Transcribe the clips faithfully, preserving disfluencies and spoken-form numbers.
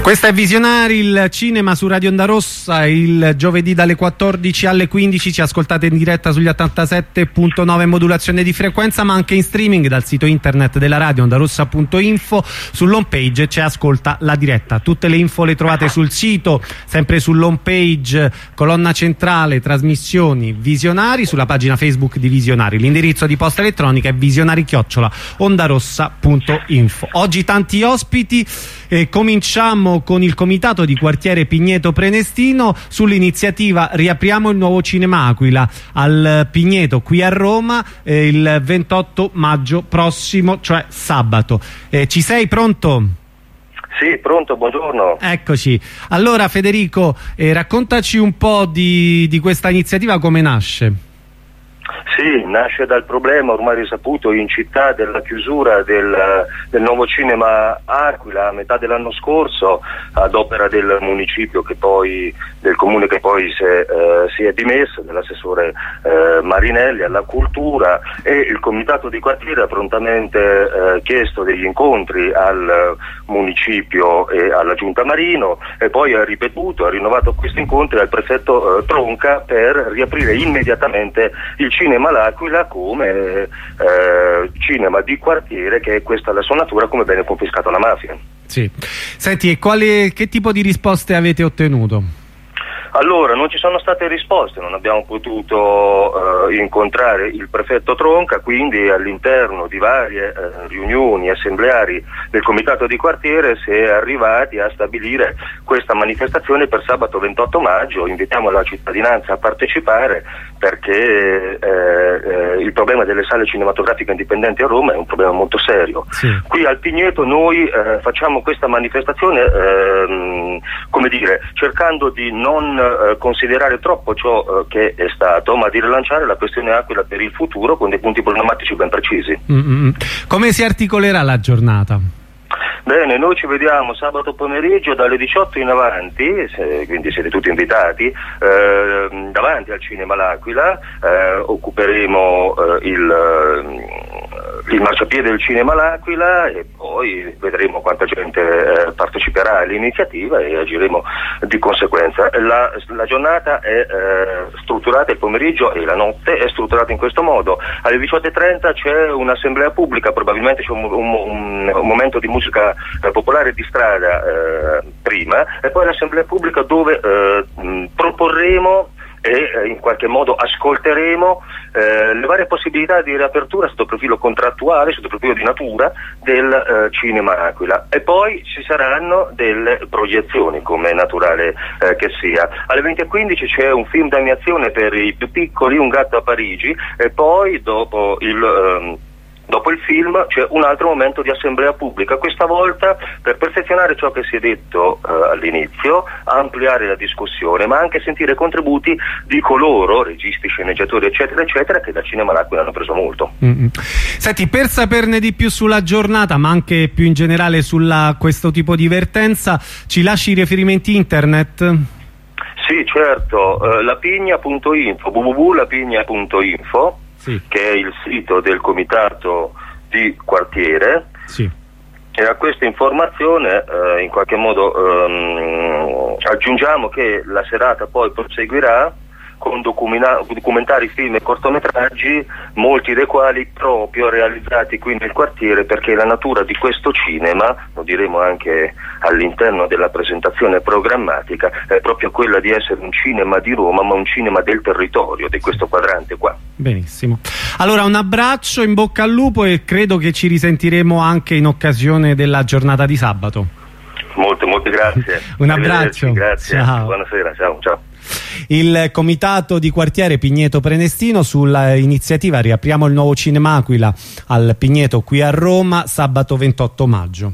Questa è Visionari, il cinema su Radio Onda Rossa. Il giovedì dalle quattordici alle quindici ci ascoltate in diretta sugli ottantasette punto nove modulazione di frequenza, ma anche in streaming dal sito internet della radio ondarossa punto info. Sull'home page c'è Ascolta la diretta. Tutte le info le trovate sul sito, sempre sull'home page, colonna centrale, trasmissioni Visionari, sulla pagina Facebook di Visionari. L'indirizzo di posta elettronica è visionari chiocciola ondarossa punto info. Oggi tanti ospiti. E cominciamo con il comitato di quartiere Pigneto Prenestino sull'iniziativa Riapriamo il nuovo cinema Aquila al Pigneto qui a Roma eh, il ventotto maggio prossimo, cioè sabato. Eh, ci sei pronto? Sì, pronto, buongiorno. Eccoci. Allora Federico, eh, raccontaci un po' di, di questa iniziativa, come nasce. Sì, nasce dal problema ormai risaputo in città della chiusura del, del nuovo cinema Aquila a metà dell'anno scorso, ad opera del municipio che poi, del comune che poi si è, eh, si è dimesso, dell'assessore eh, Marinelli alla cultura, e il comitato di quartiere ha prontamente eh, chiesto degli incontri al municipio e alla giunta Marino, e poi ha ripetuto, ha rinnovato questi incontri al prefetto eh, Tronca per riaprire immediatamente il cinema L'Aquila come eh, cinema di quartiere, che è questa la sua natura, come bene confiscato alla mafia. Sì. Senti, e quale, che tipo di risposte avete ottenuto? Allora, non ci sono state risposte, non abbiamo potuto eh, incontrare il prefetto Tronca, quindi all'interno di varie eh, riunioni assembleari del comitato di quartiere si è arrivati a stabilire questa manifestazione per sabato ventotto maggio. Invitiamo la cittadinanza a partecipare perché eh, eh, il problema delle sale cinematografiche indipendenti a Roma è un problema molto serio. Sì. Qui al Pigneto noi eh, facciamo questa manifestazione eh, come dire, cercando di non Eh, considerare troppo ciò eh, che è stato, ma di rilanciare la questione Aquila per il futuro con dei punti programmatici ben precisi. Mm-hmm. Come si articolerà la giornata? Bene, noi ci vediamo sabato pomeriggio dalle diciotto in avanti, se, quindi siete tutti invitati, eh, davanti al cinema L'Aquila. eh, occuperemo eh, il, eh, il marciapiede del cinema L'Aquila e poi vedremo quanta gente eh, parteciperà all'iniziativa e agiremo di conseguenza. La, la giornata è eh, strutturata, il pomeriggio e la notte è strutturata in questo modo. Alle diciotto e trenta c'è un'assemblea pubblica, probabilmente c'è un, un, un, un momento di musica popolare di strada eh, prima, e poi l'assemblea pubblica dove eh, mh, proporremo e eh, in qualche modo ascolteremo eh, le varie possibilità di riapertura sotto il profilo contrattuale, sotto il profilo di natura del eh, cinema Aquila, e poi ci saranno delle proiezioni, come è naturale eh, che sia. Alle venti e quindici c'è un film d'animazione per i più piccoli, Un gatto a Parigi, e poi dopo il ehm, Dopo il film c'è un altro momento di assemblea pubblica, questa volta per perfezionare ciò che si è detto eh, all'inizio, ampliare la discussione, ma anche sentire contributi di coloro, registi, sceneggiatori, eccetera, eccetera, che dal cinema L'Aquila hanno preso molto. Mm-hmm. Senti, per saperne di più sulla giornata, ma anche più in generale su questo tipo di vertenza, ci lasci i riferimenti internet? Sì, certo, uh, lapigna punto info, w w w punto lapigna punto info. Sì. Che è il sito del comitato di quartiere. Sì. E a questa informazione eh, in qualche modo ehm, aggiungiamo che la serata poi proseguirà con documentari, film e cortometraggi, molti dei quali proprio realizzati qui nel quartiere, perché la natura di questo cinema, lo diremo anche all'interno della presentazione programmatica, è proprio quella di essere un cinema di Roma, ma un cinema del territorio, di questo quadrante qua. Benissimo. Allora un abbraccio, in bocca al lupo, e credo che ci risentiremo anche in occasione della giornata di sabato. Molte, molte grazie. Un abbraccio. Grazie. Ciao. Buonasera, ciao, ciao. Il comitato di quartiere Pigneto Prenestino sulla iniziativa Riapriamo il nuovo cinema Aquila al Pigneto qui a Roma sabato ventotto maggio.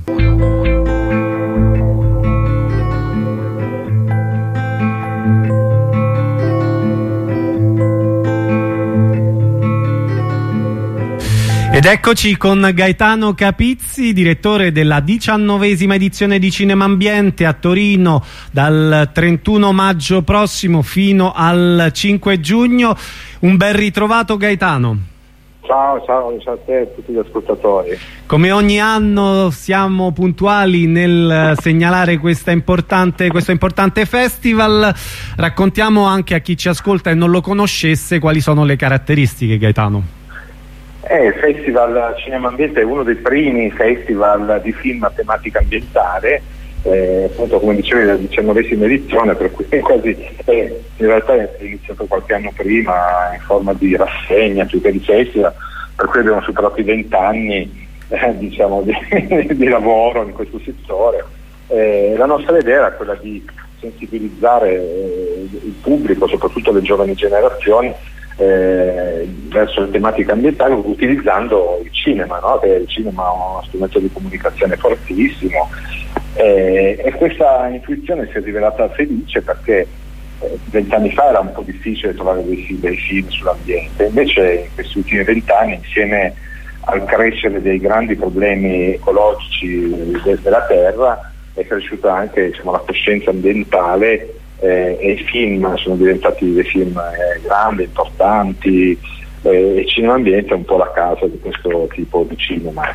Ed eccoci con Gaetano Capizzi, direttore della diciannovesima edizione di Cinema Ambiente a Torino dal trentuno maggio prossimo fino al cinque giugno. Un ben ritrovato, Gaetano. Ciao, ciao, ciao a te e a tutti gli ascoltatori. Come ogni anno siamo puntuali nel segnalare questa importante, questo importante festival. Raccontiamo anche a chi ci ascolta e non lo conoscesse quali sono le caratteristiche, Gaetano. Eh, il Festival Cinema Ambiente è uno dei primi festival di film a tematica ambientale, eh, appunto come dicevi la diciannovesima edizione, per cui è quasi, eh, in realtà è iniziato qualche anno prima in forma di rassegna più che di festival, per cui abbiamo superato i vent'anni eh, diciamo, di, di lavoro in questo settore. Eh, la nostra idea era quella di sensibilizzare eh, il pubblico, soprattutto le giovani generazioni, Eh, verso le tematiche ambientali, utilizzando il cinema, no? Che il cinema è uno strumento di comunicazione fortissimo, eh, e questa intuizione si è rivelata felice perché vent'anni eh, fa era un po' difficile trovare dei, dei film sull'ambiente, invece in questi ultimi vent'anni, insieme al crescere dei grandi problemi ecologici de- della Terra, è cresciuta anche, diciamo, la coscienza ambientale. Eh, e i film sono diventati dei film eh, grandi, importanti, eh, e Cinema Ambiente è un po' la casa di questo tipo di cinema.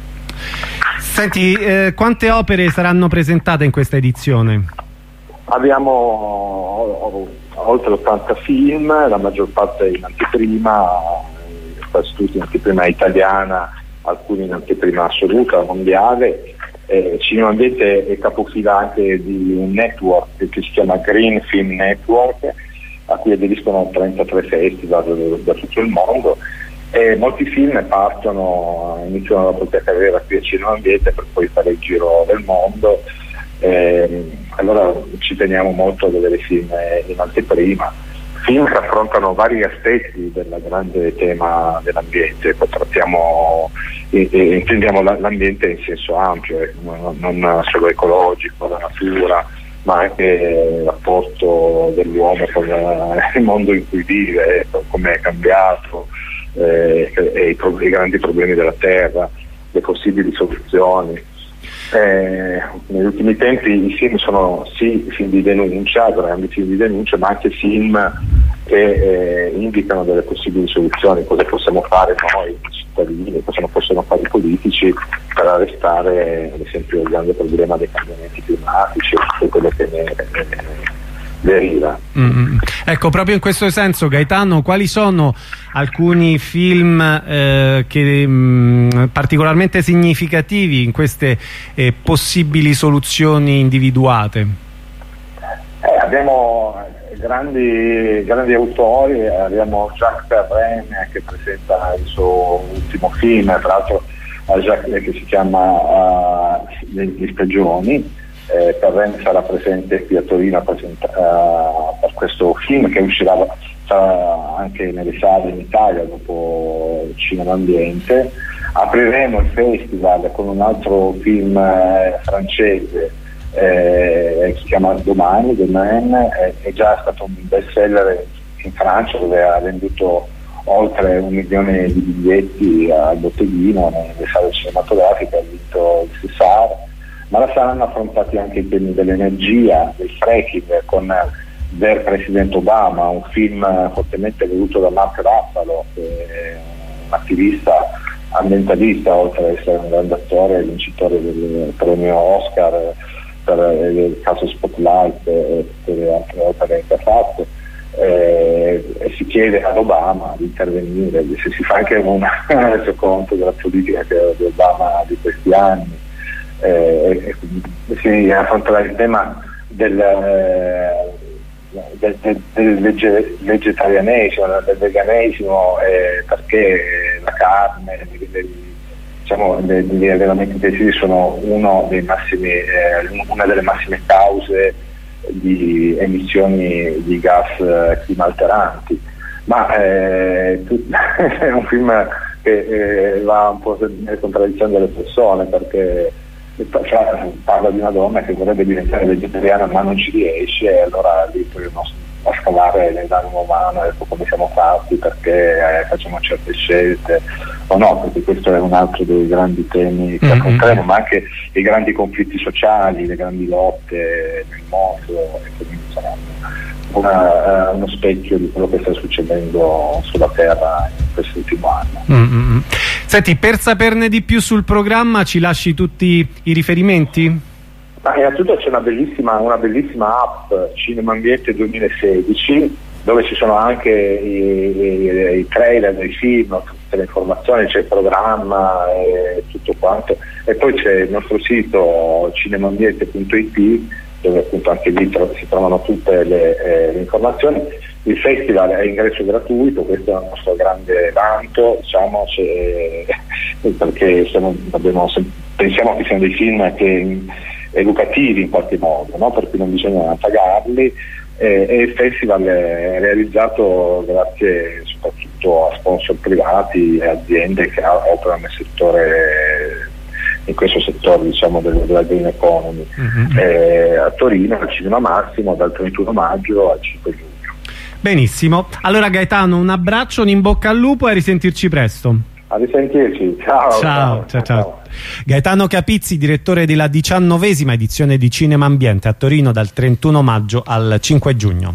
Senti, eh, quante opere saranno presentate in questa edizione? Abbiamo o, o, oltre ottanta film, la maggior parte in anteprima, quasi tutti in anteprima italiana, alcuni in anteprima assoluta, mondiale. Eh, Cinema Ambiente è capofila anche di un network che si chiama Green Film Network, a cui aderiscono trentatré festival da, da tutto il mondo, e molti film partono, iniziano la propria carriera qui a Cinema Ambiente per poi fare il giro del mondo. Eh, allora ci teniamo molto a vedere film in anteprima, film che affrontano vari aspetti del grande tema dell'ambiente. Poi trattiamo e, e intendiamo la, l'ambiente in senso ampio, eh, non, non solo ecologico, la natura, ma anche il rapporto dell'uomo con la, il mondo in cui vive, eh, come è cambiato, eh, e i, pro, i grandi problemi della terra, le possibili soluzioni. Eh, negli ultimi tempi i film sono sì film di denuncia, grandi film di denuncia, ma anche film che eh, indicano delle possibili soluzioni, cosa possiamo fare noi cittadini, cosa non possono fare i politici per arrestare ad esempio il grande problema dei cambiamenti climatici e quello che ne, ne, ne deriva. Mm-hmm. Ecco, proprio in questo senso, Gaetano, quali sono alcuni film eh, che mh, particolarmente significativi in queste eh, possibili soluzioni individuate? Eh, abbiamo grandi, grandi autori, abbiamo Jacques Perrin che presenta il suo ultimo film, tra l'altro Jacques, che si chiama uh, Le stagioni. Eh, Perrin sarà presente qui a Torino presenta, uh, per questo film che uscirà sarà anche nelle sale in Italia dopo Cinema Ambiente. Apriremo il festival con un altro film eh, francese eh, che si chiama Domani, Demain, eh, è già stato un best seller in Francia, dove ha venduto oltre un milione di biglietti al botteghino nelle sale cinematografiche, ha vinto il César. Ma la saranno affrontati anche i temi dell'energia, del fracking, con Der President Obama, un film fortemente voluto da Mark Ruffalo, che è un attivista ambientalista, oltre ad essere un grande attore, vincitore del premio Oscar per il caso Spotlight e per le altre opere che ha fatto. Eh, e si chiede ad Obama di intervenire, se si fa anche un resoconto della politica di Obama di questi anni. Eh, si affronterà il tema del, eh, del, del, del vege, vegetarianesimo, del veganesimo, eh, perché la carne, diciamo, gli allevamenti intensivi sono uno dei massimi, eh, una delle massime cause di emissioni di gas eh, climalteranti. Ma eh, è un film che eh, va un po' nelle contraddizioni delle persone, perché parla di una donna che vorrebbe diventare vegetariana ma non ci riesce, e allora lì proviamo a scavare nell'animo umano, ecco come siamo fatti, perché eh, facciamo certe scelte o no, perché questo è un altro dei grandi temi che affronteremo, mm-hmm. ma anche i grandi conflitti sociali, le grandi lotte nel mondo. e quindi saranno una, uh, uno specchio di quello che sta succedendo sulla Terra in quest'ultimo anno. Mm-hmm. Senti, per saperne di più sul programma ci lasci tutti i riferimenti? Ma innanzitutto c'è una bellissima, una bellissima app, Cinema Ambiente duemilasedici, dove ci sono anche i, i, i trailer dei film, tutte le informazioni, c'è il programma e tutto quanto, e poi c'è il nostro sito cinemambiente punto it, dove appunto anche lì si trovano tutte le, eh, le informazioni. Il festival è ingresso gratuito, questo è il nostro grande vanto, diciamo, perché siamo, abbiamo, pensiamo che siano dei film che, educativi in qualche modo, no? Per cui non bisogna pagarli, eh, e il festival è realizzato grazie soprattutto a sponsor privati e aziende che operano nel settore, in questo settore, diciamo, della green economy. Mm-hmm. eh, a Torino al Cinema Massimo dal trentuno maggio al cinque giugno. Benissimo, allora Gaetano, un abbraccio, un in bocca al lupo e a risentirci presto. A risentirci, ciao ciao ciao, ciao, ciao. Gaetano Capizzi, direttore della diciannovesima edizione di Cinema Ambiente a Torino dal trentuno maggio al cinque giugno.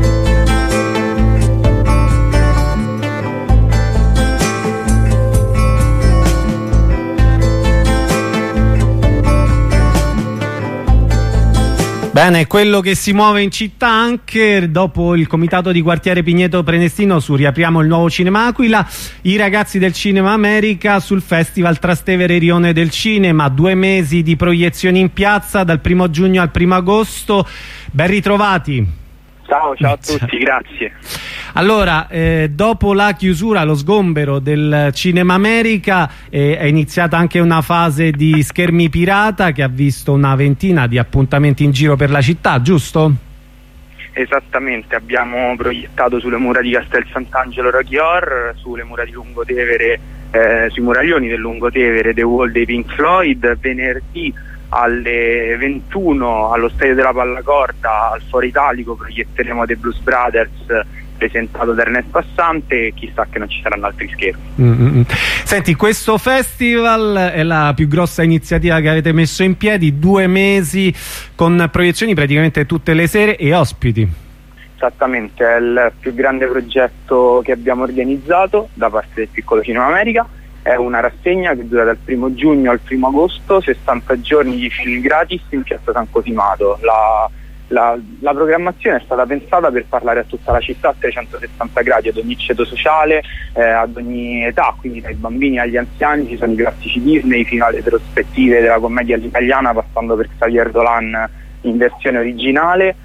Bene, quello che si muove in città anche dopo il comitato di quartiere Pigneto Prenestino su Riapriamo il nuovo Cinema Aquila, i ragazzi del Cinema America sul Festival Trastevere Rione del Cinema, due mesi di proiezioni in piazza dal primo giugno al primo agosto. Ben ritrovati. Ciao, ciao a tutti, grazie. Allora, eh, dopo la chiusura, lo sgombero del Cinema America, eh, è iniziata anche una fase di schermi pirata che ha visto una ventina di appuntamenti in giro per la città, giusto? Esattamente, abbiamo proiettato sulle mura di Castel Sant'Angelo Rochior, sulle mura di Lungotevere, eh, sui muraglioni del Lungotevere, The Wall dei Pink Floyd. Venerdì alle ventuno allo Stadio della Pallacorta al Foro Italico proietteremo The Blues Brothers, presentato da Ernesto Assante, e chissà che non ci saranno altri schermi. Mm-hmm. Senti, questo festival è la più grossa iniziativa che avete messo in piedi, due mesi con proiezioni praticamente tutte le sere e ospiti. Esattamente, è il più grande progetto che abbiamo organizzato da parte del Piccolo Cinema America. È una rassegna che dura dal primo giugno al primo agosto, sessanta giorni di film gratis in piazza San Cosimato. La, la, la programmazione è stata pensata per parlare a tutta la città a trecentosessanta gradi, ad ogni ceto sociale, eh, ad ogni età, quindi dai bambini agli anziani. Ci sono i classici Disney fino alle retrospettive della commedia all'italiana, passando per Xavier Dolan in versione originale.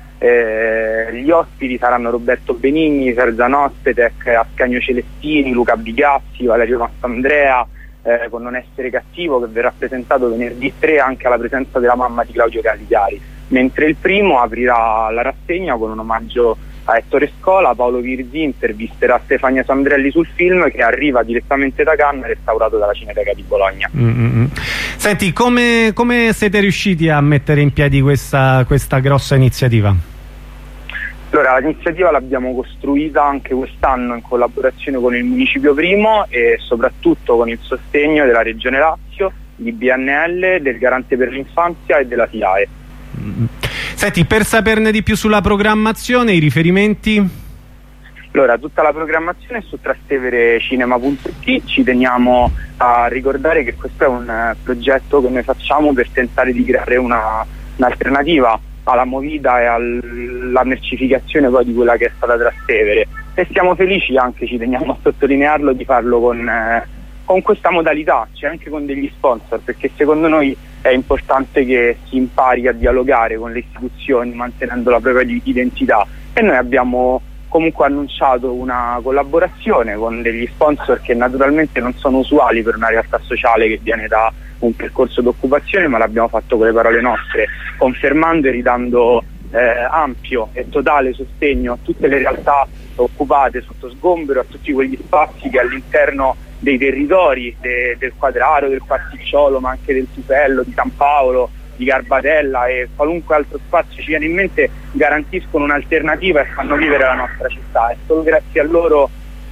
Eh, gli ospiti saranno Roberto Benigni, Serza Nostetek, Ascanio Celestini, Luca Bigazzi, Valerio Massandrea, eh, con Non essere cattivo, che verrà presentato venerdì tre anche alla presenza della mamma di Claudio Caligari, mentre il primo aprirà la rassegna con un omaggio a Ettore Scola. Paolo Virzi intervisterà Stefania Sandrelli sul film, che arriva direttamente da Cannes, restaurato dalla Cineteca di Bologna. Mm-hmm. Senti, come, come siete riusciti a mettere in piedi questa, questa grossa iniziativa? Allora, l'iniziativa l'abbiamo costruita anche quest'anno in collaborazione con il Municipio Primo e soprattutto con il sostegno della Regione Lazio, di B N L, del Garante per l'Infanzia e della S I A E. Mm. Senti, per saperne di più sulla programmazione, i riferimenti? Allora, tutta la programmazione è su trasteverecinema punto it. Ci teniamo a ricordare che questo è un uh, progetto che noi facciamo per tentare di creare una, un'alternativa alla movida e alla mercificazione poi di quella che è stata Trastevere, e siamo felici anche, ci teniamo a sottolinearlo, di farlo con, eh, con questa modalità, cioè anche con degli sponsor, perché secondo noi è importante che si impari a dialogare con le istituzioni mantenendo la propria identità, e noi abbiamo comunque annunciato una collaborazione con degli sponsor che naturalmente non sono usuali per una realtà sociale che viene da un percorso d'occupazione, ma l'abbiamo fatto con le parole nostre, confermando e ridando eh, ampio e totale sostegno a tutte le realtà occupate sotto sgombero, a tutti quegli spazi che all'interno dei territori de, del Quadraro, del Quarticciolo, ma anche del Tupello, di San Paolo, di Garbatella e qualunque altro spazio ci viene in mente, garantiscono un'alternativa e fanno vivere la nostra città. È solo grazie a loro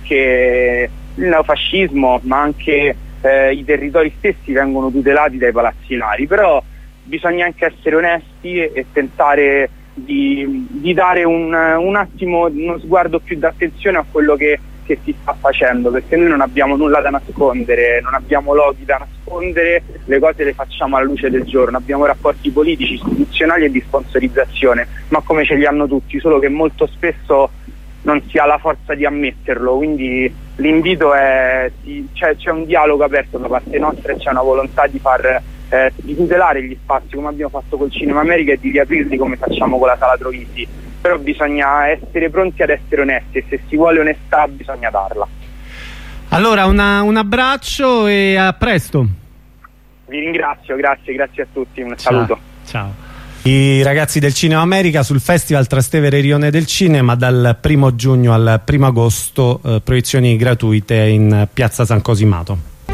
che il neofascismo, ma anche eh, i territori stessi, vengono tutelati dai palazzinari. Però bisogna anche essere onesti e, e tentare di, di dare un, un attimo uno sguardo più d'attenzione a quello che, che si sta facendo, perché noi non abbiamo nulla da nascondere, non abbiamo loghi da nascondere, le cose le facciamo alla luce del giorno, abbiamo rapporti politici, istituzionali e di sponsorizzazione, ma come ce li hanno tutti, solo che molto spesso non si ha la forza di ammetterlo, quindi l'invito è c'è, c'è un dialogo aperto da parte nostra e c'è una volontà di far eh, di tutelare gli spazi come abbiamo fatto col Cinema America e di riaprirli come facciamo con la Sala Troisi, però bisogna essere pronti ad essere onesti e se si vuole onestà bisogna darla. Allora una, un abbraccio e a presto. Vi ringrazio, grazie, grazie a tutti, un Ciao. saluto. Ciao. I ragazzi del Cinema America sul Festival Trastevere Rione del Cinema dal primo giugno al primo agosto, eh, proiezioni gratuite in Piazza San Cosimato.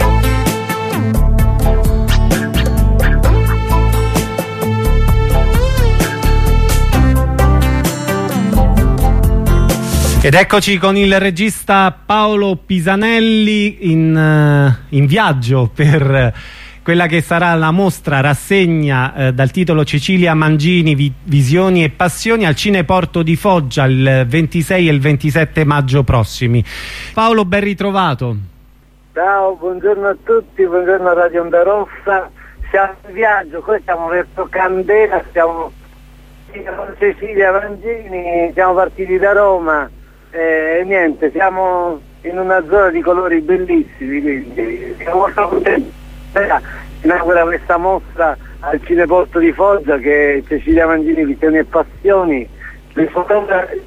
Ed eccoci con il regista Paolo Pisanelli in, uh, in viaggio per quella che sarà la mostra rassegna eh, dal titolo Cecilia Mangini, vi Visioni e Passioni al Cineporto di Foggia il ventisei e il ventisette maggio prossimi. Paolo, ben ritrovato. Ciao, buongiorno a tutti, buongiorno a Radio Onda Rossa. Siamo in viaggio, qua siamo verso Candela, siamo con Cecilia Mangini, siamo partiti da Roma e eh, niente, siamo in una zona di colori bellissimi, quindi siamo molto contenti. Inaugura questa mostra al Cineporto di Foggia che è Cecilia Mangini, Visioni e Passioni, le fotografi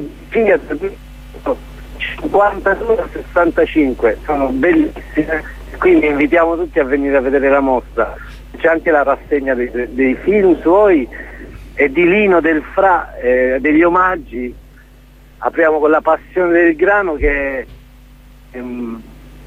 cinquantadue a sessantacinque sono bellissime, quindi invitiamo tutti a venire a vedere la mostra. C'è anche la rassegna dei, dei film suoi e di Lino Del Fra, eh, degli omaggi. Apriamo con La Passione del Grano che è, um,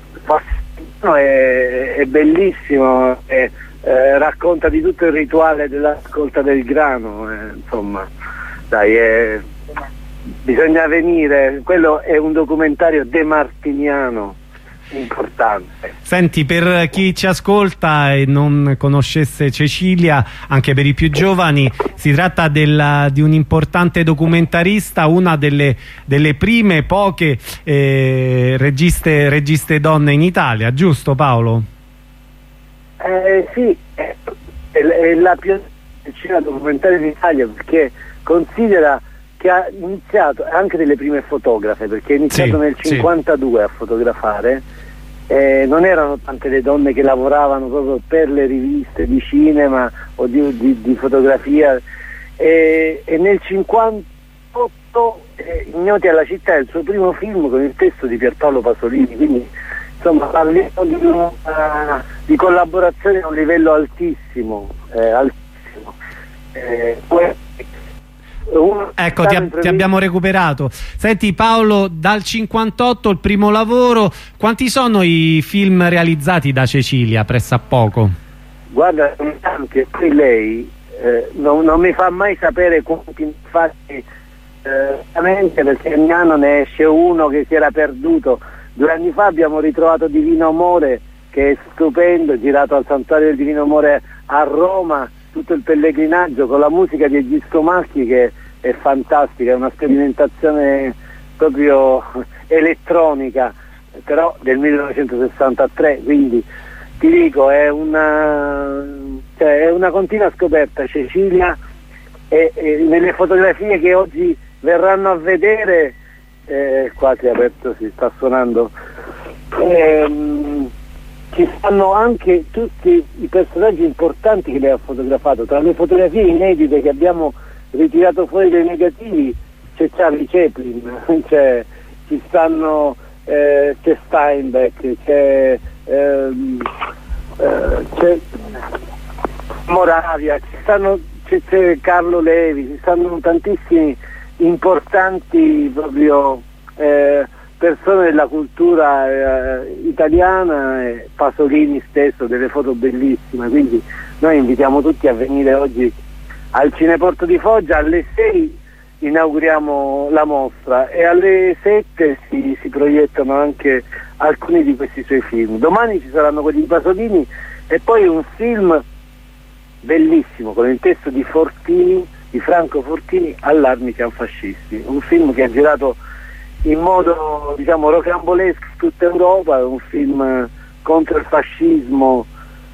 è, è bellissimo, è, eh, racconta di tutto il rituale della raccolta del grano, eh, insomma, dai, è, bisogna venire, quello è un documentario demartiniano importante. Senti, per chi ci ascolta e non conoscesse Cecilia, anche per i più giovani, si tratta della, di un importante documentarista, una delle, delle prime poche eh, registe, registe donne in Italia, giusto Paolo? Eh, sì, è, è la più vicina documentaria d'Italia, perché considera che ha iniziato anche delle prime fotografe, perché ha iniziato sì, nel cinquantadue sì. a fotografare. Eh, non erano tante le donne che lavoravano proprio per le riviste di cinema o di, di, di fotografia, eh, e nel cinquantotto eh, Ignoti alla città è il suo primo film con il testo di Pierpaolo Pasolini, quindi insomma parliamo di, una, di collaborazione a un livello altissimo, eh, altissimo. Eh, poi, Ecco, ti, ti abbiamo recuperato. Senti Paolo, dal cinquantotto il primo lavoro, quanti sono i film realizzati da Cecilia pressappoco? Guarda, anche qui lei eh, non, non mi fa mai sapere quanti, infatti eh, perché ogni anno ne esce uno che si era perduto. Due anni fa abbiamo ritrovato Divino Amore, che è stupendo, girato al Santuario del Divino Amore a Roma, tutto il pellegrinaggio con la musica di Egisto Macchi che è fantastica, è una sperimentazione proprio elettronica, però del millenovecentosessantatré, quindi ti dico è una, cioè, è una continua scoperta Cecilia, e, e nelle fotografie che oggi verranno a vedere, eh, qua si è aperto, si sta suonando, ehm, ci stanno anche tutti i personaggi importanti che lei ha fotografato. Tra le fotografie inedite che abbiamo ritirato fuori dai negativi c'è Charlie Chaplin, c'è, ci stanno eh, c'è Steinbeck, c'è, ehm, eh, c'è Moravia, ci stanno, c'è, c'è Carlo Levi, ci stanno tantissimi importanti proprio eh, persone della cultura eh, italiana, e Pasolini stesso, delle foto bellissime, quindi noi invitiamo tutti a venire oggi al Cineporto di Foggia. Alle sei inauguriamo la mostra e alle sette si, si proiettano anche alcuni di questi suoi film. Domani ci saranno quelli di Pasolini e poi un film bellissimo con il testo di Fortini, di Franco Fortini, Allarmi cianfascisti, un film che è girato in modo, diciamo, rocambolesco in tutta Europa, un film contro il fascismo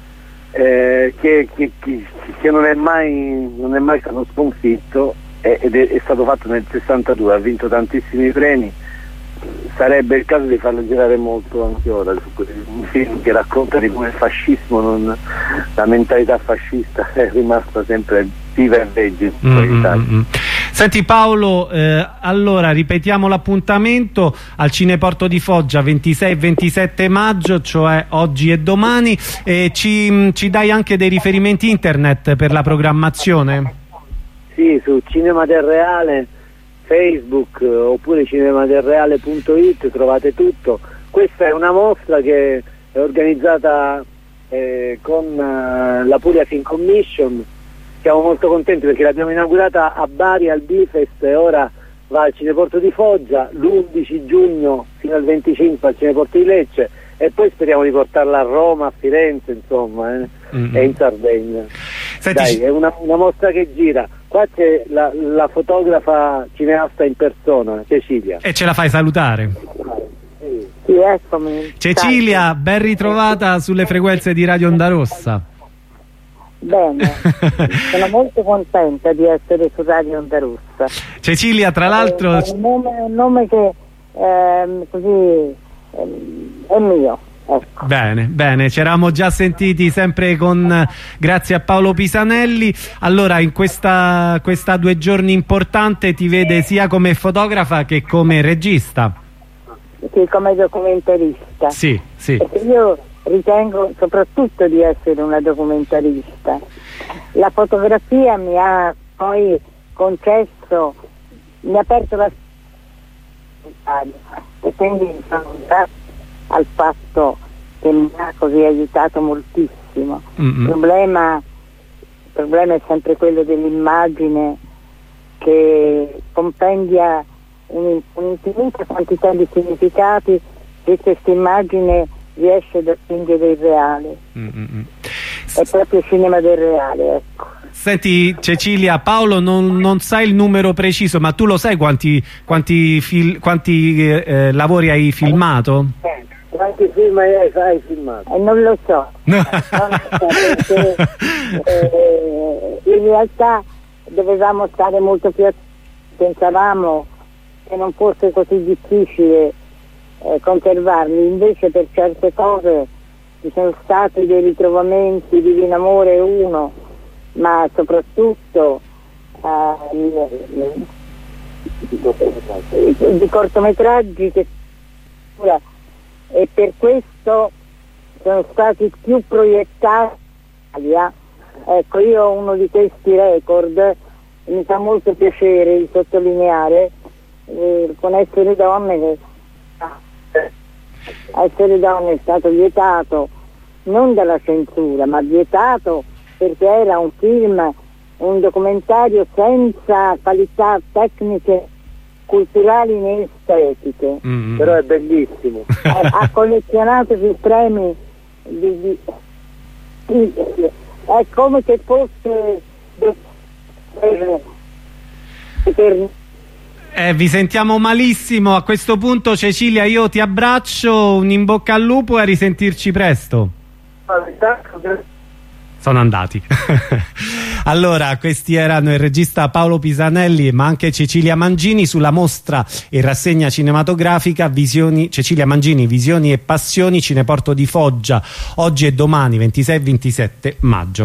eh, che, che, che, che non è mai non è mai stato sconfitto, ed è, è stato fatto nel sessantadue, ha vinto tantissimi premi. Sarebbe il caso di farlo girare molto anche ora, un film che racconta di come il fascismo, non, la mentalità fascista è rimasta sempre viva e vegge in mm, Italia. Mm, mm. Senti Paolo, eh, allora ripetiamo l'appuntamento al Cineporto di Foggia ventisei e ventisette maggio, cioè oggi e domani, e ci, ci dai anche dei riferimenti internet per la programmazione? Sì, su Cinema del Reale, Facebook oppure cinemadelreale punto it trovate tutto. Questa è una mostra che è organizzata eh, con uh, la Puglia Film Commission. Siamo molto contenti perché l'abbiamo inaugurata a Bari al Bifest e ora va al Cineporto di Foggia l'undici giugno fino al venticinque al Cineporto di Lecce, e poi speriamo di portarla a Roma, a Firenze, insomma, eh, mm-hmm. e in Sardegna. Senti, dai, è una, una mostra che gira. Qua c'è la, la fotografa cineasta in persona, Cecilia. E ce la fai salutare? Sì, sì, eccomi. Cecilia, ben ritrovata sulle frequenze di Radio Onda Rossa. Bene, sono molto contenta di essere su Radio Onda Rossa. Cecilia, tra l'altro... È un nome, un nome che ehm, così ehm, è mio. Ecco. Bene, bene, ci eravamo già sentiti sempre con grazie a Paolo Pisanelli. Allora, in questa, questa due giorni importante ti vede sia come fotografa che come regista. Sì, come documentarista. Sì, sì. Perché io ritengo soprattutto di essere una documentarista. La fotografia mi ha poi concesso, mi ha aperto la e quindi sono stata al fatto che mi ha così aiutato moltissimo. Mm-hmm. Il problema, il problema è sempre quello dell'immagine, che compendia un'infinita quantità di significati, e questa immagine riesce ad attingere il reale. Mm-hmm. È proprio cinema del reale, ecco. Senti Cecilia, Paolo non, non sa il numero preciso, ma tu lo sai quanti, quanti, fil, quanti eh, lavori hai filmato? Quanti film hai, hai filmato? Eh, non lo so, non lo so perché, eh, in realtà dovevamo stare molto più attenti, pensavamo che non fosse così difficile eh, conservarli, invece per certe cose ci sono stati dei ritrovamenti, Divino Amore uno, ma soprattutto eh, di cortometraggi che e per questo sono stati più proiettati. Ecco, io ho uno di questi record, mi fa molto piacere di sottolineare eh, con Essere Donne, che Essere Donne è stato vietato non dalla censura, ma vietato perché era un film, un documentario senza qualità tecniche, culturali né estetiche. Mm-hmm. Però è bellissimo. Ha, ha collezionato più premi di, di, di, è come se fosse per, per Eh, vi sentiamo malissimo. A questo punto Cecilia, io ti abbraccio, un in bocca al lupo e a risentirci presto. Sono andati. Allora, questi erano il regista Paolo Pisanelli ma anche Cecilia Mangini sulla mostra e rassegna cinematografica Visioni, Cecilia Mangini, Visioni e Passioni, Cineporto di Foggia, oggi e domani ventisei e ventisette maggio.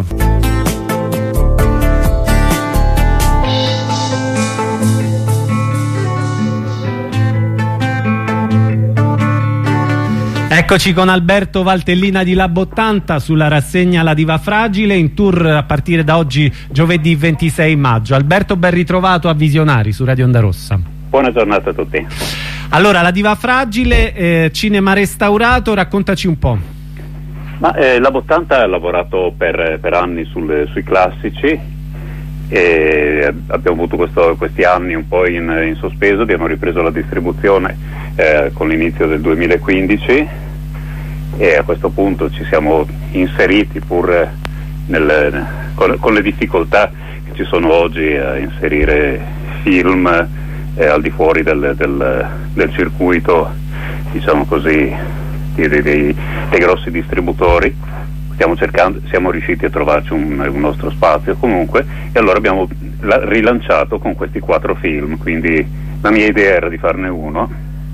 Eccoci con Alberto Valtellina di Lab ottanta sulla rassegna La Diva Fragile, in tour a partire da oggi giovedì ventisei maggio. Alberto, ben ritrovato a Visionari su Radio Onda Rossa. Buona giornata a tutti. Allora, La Diva Fragile, eh, cinema restaurato, raccontaci un po'. Ma eh, Lab ottanta ha lavorato per, per anni sul, sui classici e abbiamo avuto questo, questi anni un po' in, in sospeso, abbiamo ripreso la distribuzione eh, con l'inizio del duemilaquindici e a questo punto ci siamo inseriti pur nel, con, con le difficoltà che ci sono oggi a inserire film eh, al di fuori del, del, del circuito, diciamo così, dei, dei, dei grossi distributori. Stiamo cercando, siamo riusciti a trovarci un, un nostro spazio comunque, e allora abbiamo la, rilanciato con questi quattro film. Quindi la mia idea era di farne uno,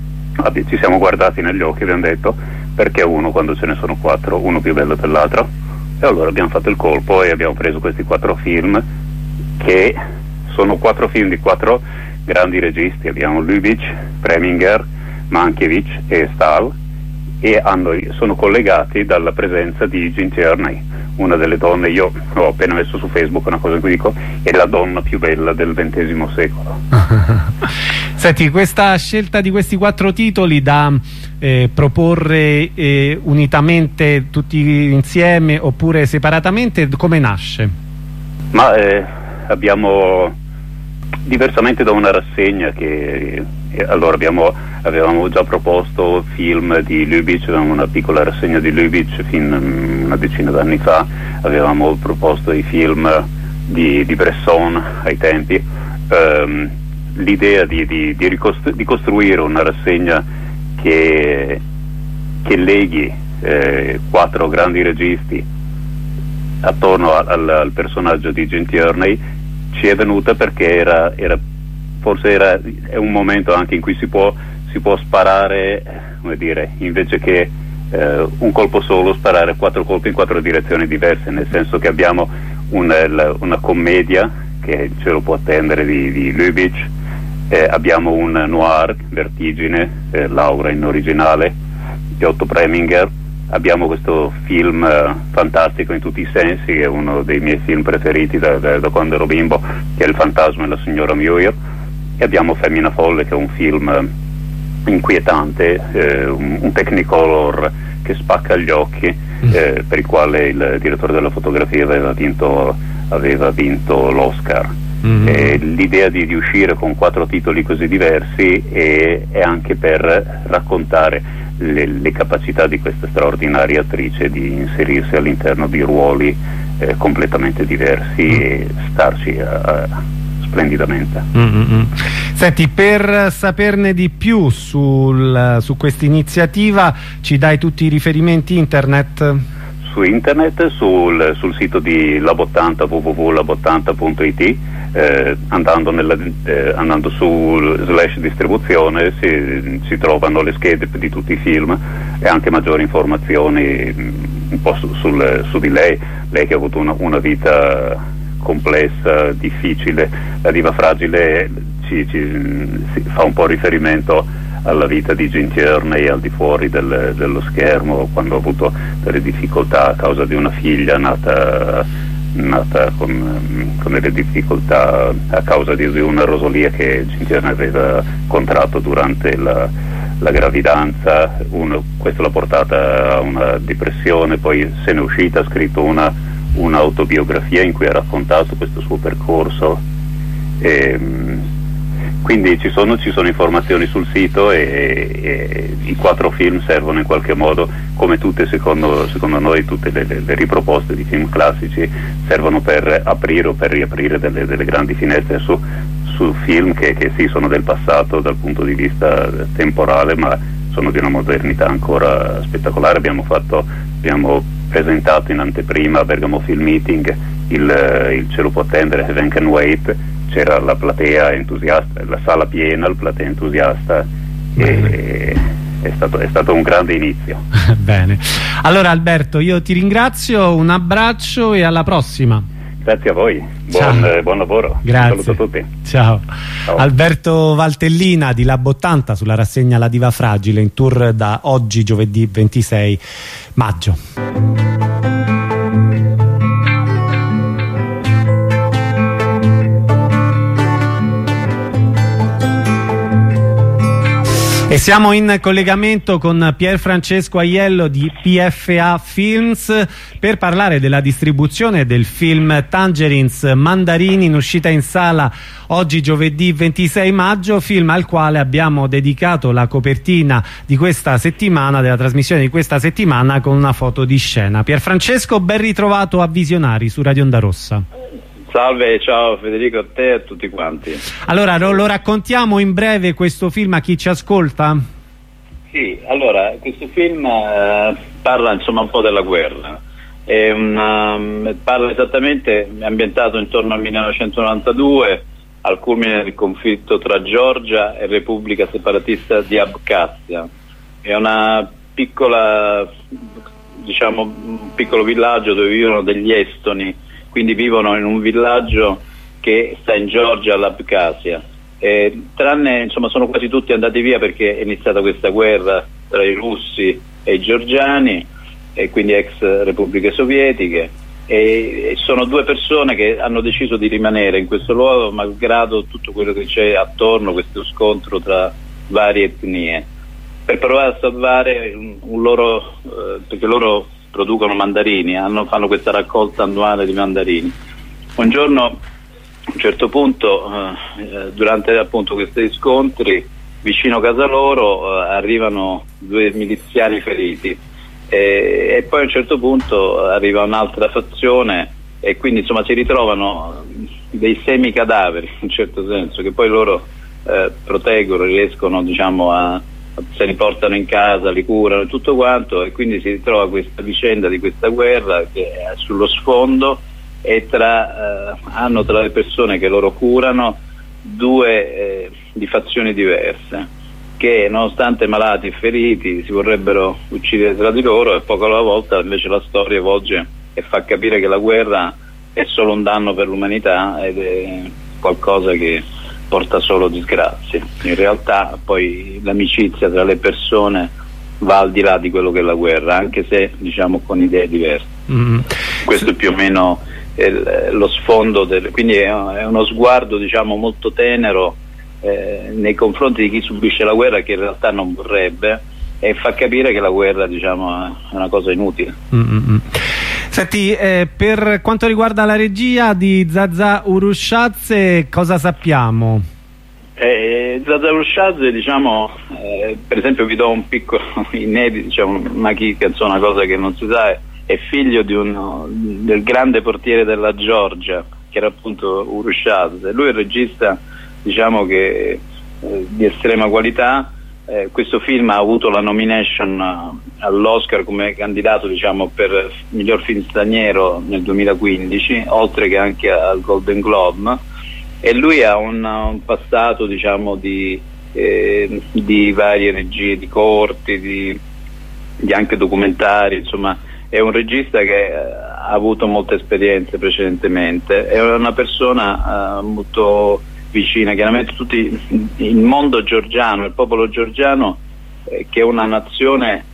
ci siamo guardati negli occhi e abbiamo detto: perché uno quando ce ne sono quattro, uno più bello dell'altro? E allora abbiamo fatto il colpo e abbiamo preso questi quattro film, che sono quattro film di quattro grandi registi. Abbiamo Lubitsch, Preminger, Mankiewicz e Stahl, e hanno, sono collegati dalla presenza di Gene Tierney, una delle donne, io ho appena messo su Facebook una cosa in cui dico è la donna più bella del ventesimo secolo. Senti, questa scelta di questi quattro titoli da eh, proporre eh, unitamente tutti insieme oppure separatamente, come nasce? Ma eh, abbiamo, diversamente da una rassegna che eh, allora abbiamo, avevamo già proposto film di Lubitsch, avevamo una piccola rassegna di Lubitsch fin um, una decina d'anni fa, avevamo proposto i film di, di Bresson ai tempi. Um, l'idea di, di, di, ricostru- di costruire una rassegna che, che leghi eh, quattro grandi registi attorno al, al, al personaggio di Gene Tierney ci è venuta perché era, era forse era, è un momento anche in cui si può, si può sparare, come dire, invece che eh, un colpo solo, sparare quattro colpi in quattro direzioni diverse, nel senso che abbiamo una, la, una commedia che ce lo può attendere di, di Lubitsch, eh, abbiamo un noir, Vertigine, eh, Laura in originale, di Otto Preminger, abbiamo questo film eh, fantastico in tutti i sensi, che è uno dei miei film preferiti da, da, da quando ero bimbo, che è Il fantasma e la signora Muir, e abbiamo Femmina folle, che è un film eh, inquietante, eh, un, un technicolor che spacca gli occhi, eh, per il quale il direttore della fotografia aveva vinto, aveva vinto l'Oscar. Mm-hmm. Eh, l'idea di, di uscire con quattro titoli così diversi è, è anche per raccontare le, le capacità di questa straordinaria attrice di inserirsi all'interno di ruoli eh, completamente diversi mm. e starci a, a, splendidamente. Mm-hmm. Senti, per saperne di più sul, su questa iniziativa ci dai tutti i riferimenti internet? Su internet, sul, sul sito di Lab ottanta, w w w punto lab ottanta punto i t, eh, andando, nella, eh, andando su slash distribuzione si, si trovano le schede di tutti i film e anche maggiori informazioni un po' su, sul, su di lei, lei che ha avuto una, una vita complessa, difficile. La Diva fragile ci, ci, si fa un po' riferimento alla vita di Gene Tierney al di fuori del, dello schermo, quando ha avuto delle difficoltà a causa di una figlia nata, nata con, con delle difficoltà a causa di una rosolia che Gene Tierney aveva contratto durante la, la gravidanza. Uno, questo l'ha portata a una depressione, poi se n'è uscita, ha scritto una, un'autobiografia in cui ha raccontato questo suo percorso. E, quindi ci sono, ci sono informazioni sul sito e, e i quattro film servono in qualche modo, come tutte secondo, secondo noi tutte le, le, le riproposte di film classici, servono per aprire o per riaprire delle, delle grandi finestre su, su film che, che sì sono del passato dal punto di vista temporale, ma sono di una modernità ancora spettacolare. Abbiamo fatto, abbiamo presentato in anteprima a Bergamo Film Meeting il, il Ce lo può attendere, Heaven Can Wait. C'era la platea entusiasta, la sala piena, la platea entusiasta, e è stato, è stato un grande inizio. Bene, allora Alberto, io ti ringrazio, un abbraccio e alla prossima. Grazie a voi, buon, eh, buon lavoro. Grazie. Un saluto a tutti. Ciao. Ciao. Alberto Valtellina di Lab ottanta sulla rassegna La Diva fragile, in tour da oggi giovedì ventisei maggio. E siamo in collegamento con Pier Francesco Aiello di P F A Films per parlare della distribuzione del film Tangerines Mandarini, in uscita in sala oggi giovedì ventisei maggio, film al quale abbiamo dedicato la copertina di questa settimana, della trasmissione di questa settimana, con una foto di scena. Pier Francesco, ben ritrovato a Visionari su Radio Onda Rossa. Salve, ciao Federico, a te e a tutti quanti. Allora, lo, lo raccontiamo in breve questo film a chi ci ascolta? Sì, allora, questo film eh, parla insomma un po' della guerra. È una, parla esattamente, è ambientato intorno al millenovecentonovantadue, al culmine del conflitto tra Georgia e Repubblica Separatista di Abkhazia. È una piccola, diciamo, un piccolo villaggio dove vivono degli estoni, quindi vivono in un villaggio che sta in Georgia, all'Abkhazia. Eh, tranne, insomma, sono quasi tutti andati via perché è iniziata questa guerra tra i russi e i georgiani, e quindi ex repubbliche sovietiche, e, e sono due persone che hanno deciso di rimanere in questo luogo malgrado tutto quello che c'è attorno, questo scontro tra varie etnie, per provare a salvare un, un loro, eh, perché loro producono mandarini, hanno, fanno questa raccolta annuale di mandarini. Un giorno, a un certo punto, eh, durante appunto questi scontri, vicino a casa loro eh, arrivano due miliziani feriti, e, e poi a un certo punto arriva un'altra fazione, e quindi insomma si ritrovano dei semicadaveri, in un certo senso, che poi loro eh, proteggono, riescono, diciamo, a se li portano in casa, li curano e tutto quanto, e quindi si ritrova questa vicenda di questa guerra che è sullo sfondo, e tra, eh, hanno tra le persone che loro curano due eh, di fazioni diverse, che nonostante malati e feriti si vorrebbero uccidere tra di loro, e poco alla volta invece la storia volge e fa capire che la guerra è solo un danno per l'umanità ed è qualcosa che porta solo disgrazie. In realtà poi l'amicizia tra le persone va al di là di quello che è la guerra, anche se diciamo con idee diverse. Mm. Questo è più o meno il, lo sfondo del, quindi è, è uno sguardo, diciamo, molto tenero eh, nei confronti di chi subisce la guerra, che in realtà non vorrebbe, e fa capire che la guerra, diciamo, è una cosa inutile. Mm-hmm. Senti, eh, per quanto riguarda la regia di Zaza Urushadze, cosa sappiamo? Eh, Zaza Urushadze, diciamo, eh, per esempio vi do un piccolo inedito, diciamo, una chicca, insomma, una cosa che non si sa, è, è figlio di un, del grande portiere della Georgia, che era appunto Urushadze. Lui è il regista, diciamo, che eh, di estrema qualità. Eh, questo film ha avuto la nomination uh, all'Oscar come candidato, diciamo, per miglior film straniero nel duemilaquindici, oltre che anche al Golden Globe, e lui ha un, un passato, diciamo, di, eh, di varie regie, di corti, di, di anche documentari, insomma è un regista che eh, ha avuto molte esperienze precedentemente, è una persona uh, molto vicina, chiaramente tutti, il mondo georgiano, il popolo georgiano, eh, che è una nazione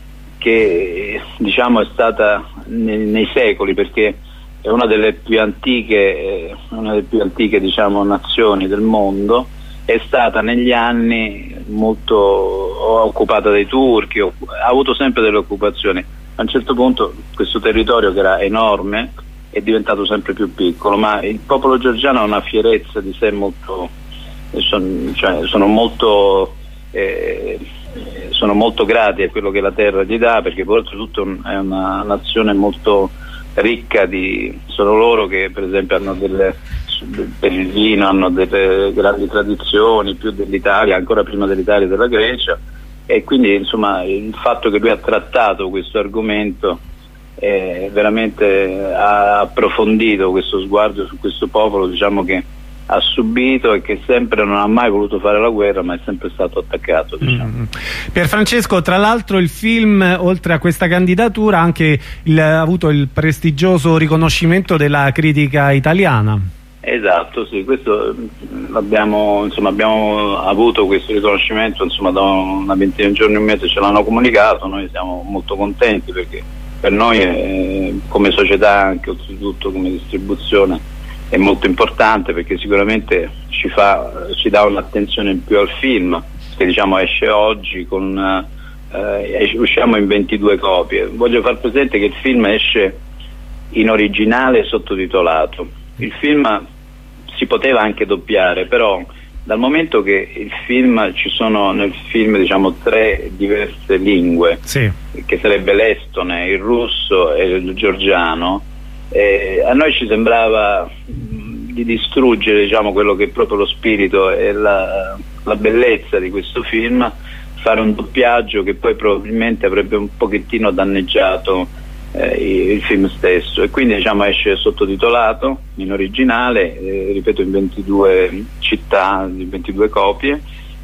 che, diciamo, è stata nei, nei secoli, perché è una delle più antiche, eh, una delle più antiche, diciamo, nazioni del mondo, è stata negli anni molto occupata dai turchi, ha avuto sempre delle occupazioni. A un certo punto questo territorio, che era enorme, è diventato sempre più piccolo, ma il popolo georgiano ha una fierezza di sé molto, son, cioè, sono molto eh, sono molto grati a quello che la terra gli dà, perché poi oltretutto è una nazione molto ricca di, sono loro che per esempio hanno delle, per il vino hanno delle grandi tradizioni, più dell'Italia, ancora prima dell'Italia e della Grecia, e quindi insomma il fatto che lui ha trattato questo argomento, Eh, veramente ha approfondito questo sguardo su questo popolo, diciamo, che ha subito e che sempre non ha mai voluto fare la guerra, ma è sempre stato attaccato, diciamo. Mm. Pierfrancesco, tra l'altro il film, oltre a questa candidatura, ha anche il, ha avuto il prestigioso riconoscimento della critica italiana. Esatto, sì, questo abbiamo, insomma, abbiamo avuto questo riconoscimento, insomma, da una ventina di giorni, un mese ce l'hanno comunicato, noi siamo molto contenti, perché per noi è, come società, anche oltretutto come distribuzione, è molto importante, perché sicuramente ci fa, ci dà un'attenzione in più al film, che, diciamo, esce oggi con eh, usciamo in ventidue copie. Voglio far presente che il film esce in originale sottotitolato. Il film si poteva anche doppiare, però dal momento che il film, ci sono nel film, diciamo, tre diverse lingue, sì, che sarebbe l'estone, il russo e il georgiano, eh, a noi ci sembrava di distruggere, diciamo, quello che è proprio lo spirito e la, la bellezza di questo film, fare un doppiaggio che poi probabilmente avrebbe un pochettino danneggiato eh, il film stesso, e quindi, diciamo, esce sottotitolato in originale, eh, ripeto, in ventidue città, in ventidue copie,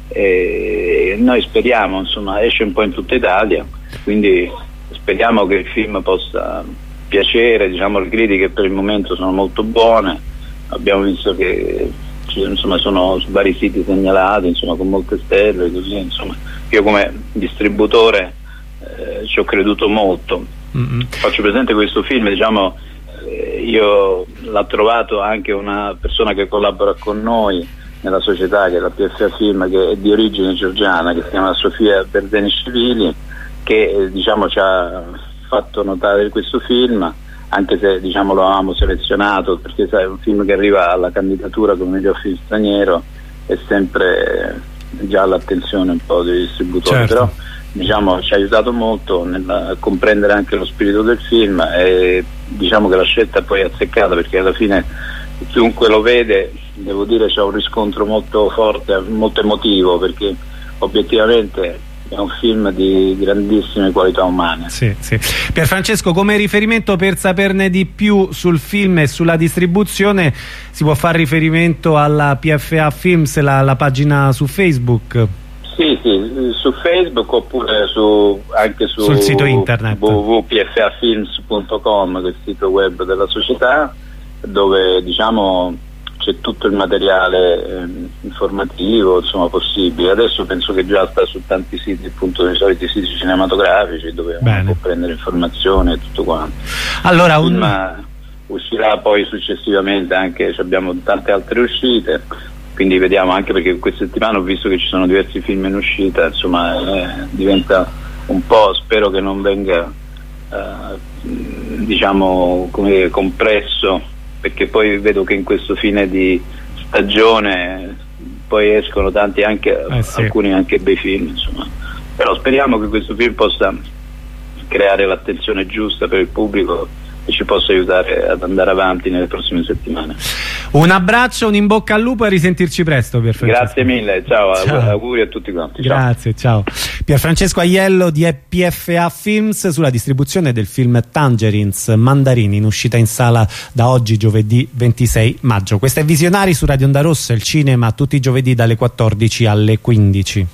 e noi speriamo, insomma, esce un po' in tutta Italia, quindi speriamo che il film possa piacere, diciamo, le critiche per il momento sono molto buone, abbiamo visto che, insomma, sono su vari siti segnalati, insomma, con molte stelle, così, insomma, io come distributore eh, ci ho creduto molto. Mm-hmm. Faccio presente questo film, diciamo, eh, io l'ha trovato anche una persona che collabora con noi nella società, che è la P F A Film, che è di origine georgiana, che si chiama Sofia Berdenishvili, che eh, diciamo ci ha fatto notare questo film, anche se, diciamo, lo avevamo selezionato, perché sai, un film che arriva alla candidatura come miglior film straniero è sempre già all'attenzione un po' dei distributori, certo. Però, diciamo, ci ha aiutato molto nel comprendere anche lo spirito del film, e diciamo che la scelta poi è azzeccata, perché alla fine chiunque lo vede, devo dire, c'è un riscontro molto forte, molto emotivo, perché obiettivamente è un film di grandissime qualità umane. Sì, sì. Pierfrancesco, come riferimento per saperne di più sul film e sulla distribuzione, si può fare riferimento alla P F A Films, la, la pagina su Facebook? Sì, sì, su Facebook, oppure su, anche su sul sito internet w w w punto p f a films punto com, che è il sito web della società, dove, diciamo, c'è tutto il materiale eh, informativo, insomma, possibile. Adesso penso che già sta su tanti siti, appunto, nei soliti siti cinematografici, dove Bene. uno può prendere informazioni e tutto quanto. Allora, il film un... uscirà poi successivamente, anche abbiamo tante altre uscite, quindi vediamo, anche perché questa settimana ho visto che ci sono diversi film in uscita, insomma, eh, diventa un po', spero che non venga eh, diciamo, come compresso, perché poi vedo che in questo fine di stagione poi escono tanti, anche eh sì. alcuni anche bei film, insomma. Però speriamo che questo film possa creare l'attenzione giusta per il pubblico e ci possa aiutare ad andare avanti nelle prossime settimane. Un abbraccio, un in bocca al lupo, e a risentirci presto, Pierfrancesco. Grazie mille, ciao, ciao. Auguri a tutti quanti. Grazie, ciao. ciao. Pierfrancesco Aiello di P F A Films sulla distribuzione del film Tangerines, Mandarini, in uscita in sala da oggi, giovedì ventisei maggio. Questo è Visionari su Radio Onda Rossa, il cinema tutti i giovedì dalle quattordici alle quindici.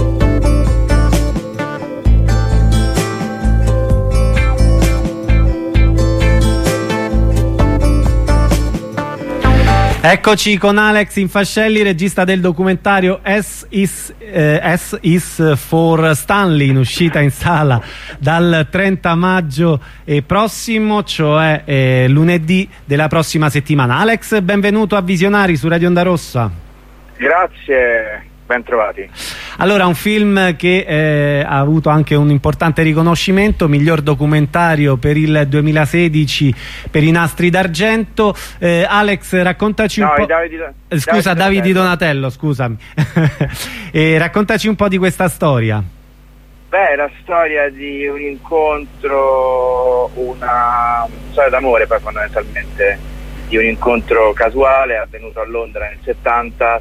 Eccoci con Alex Infascelli, regista del documentario S is, eh, S is for Stanley, in uscita in sala dal trenta maggio eh, prossimo, cioè eh, lunedì della prossima settimana. Alex, benvenuto a Visionari su Radio Onda Rossa. Grazie. Ben trovati. Allora, un film che eh, ha avuto anche un importante riconoscimento, miglior documentario per il duemilasedici per i Nastri d'Argento. eh, Alex, raccontaci no, un po'. Davide, eh, scusa, Davide Donatello, scusami. eh, raccontaci un po' di questa storia. Beh, è la storia di un incontro, una storia d'amore, poi fondamentalmente di un incontro casuale avvenuto a Londra nel settanta,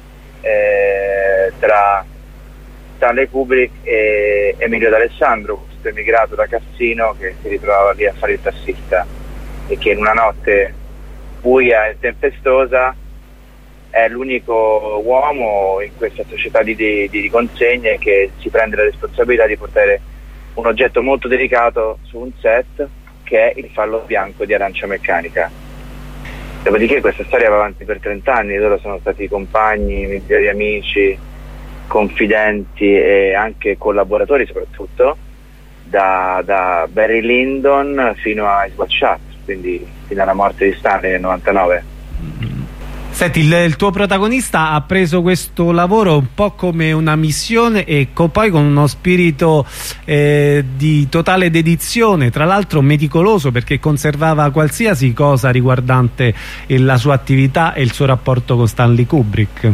Eh, tra Stanley Kubrick e Emilio D'Alessandro, questo emigrato da Cassino che si ritrovava lì a fare il tassista, e che in una notte buia e tempestosa è l'unico uomo in questa società di, di, di consegne che si prende la responsabilità di portare un oggetto molto delicato su un set, che è il fallo bianco di Arancia Meccanica. Dopodiché questa storia va avanti per trenta anni, loro sono stati compagni, migliori amici, confidenti e anche collaboratori, soprattutto da, da Barry Lyndon fino a Eyes Wide Shut, quindi fino alla morte di Stanley nel novantanove. Senti, il, il tuo protagonista ha preso questo lavoro un po' come una missione, e co poi con uno spirito eh, di totale dedizione, tra l'altro meticoloso, perché conservava qualsiasi cosa riguardante la sua attività e il suo rapporto con Stanley Kubrick.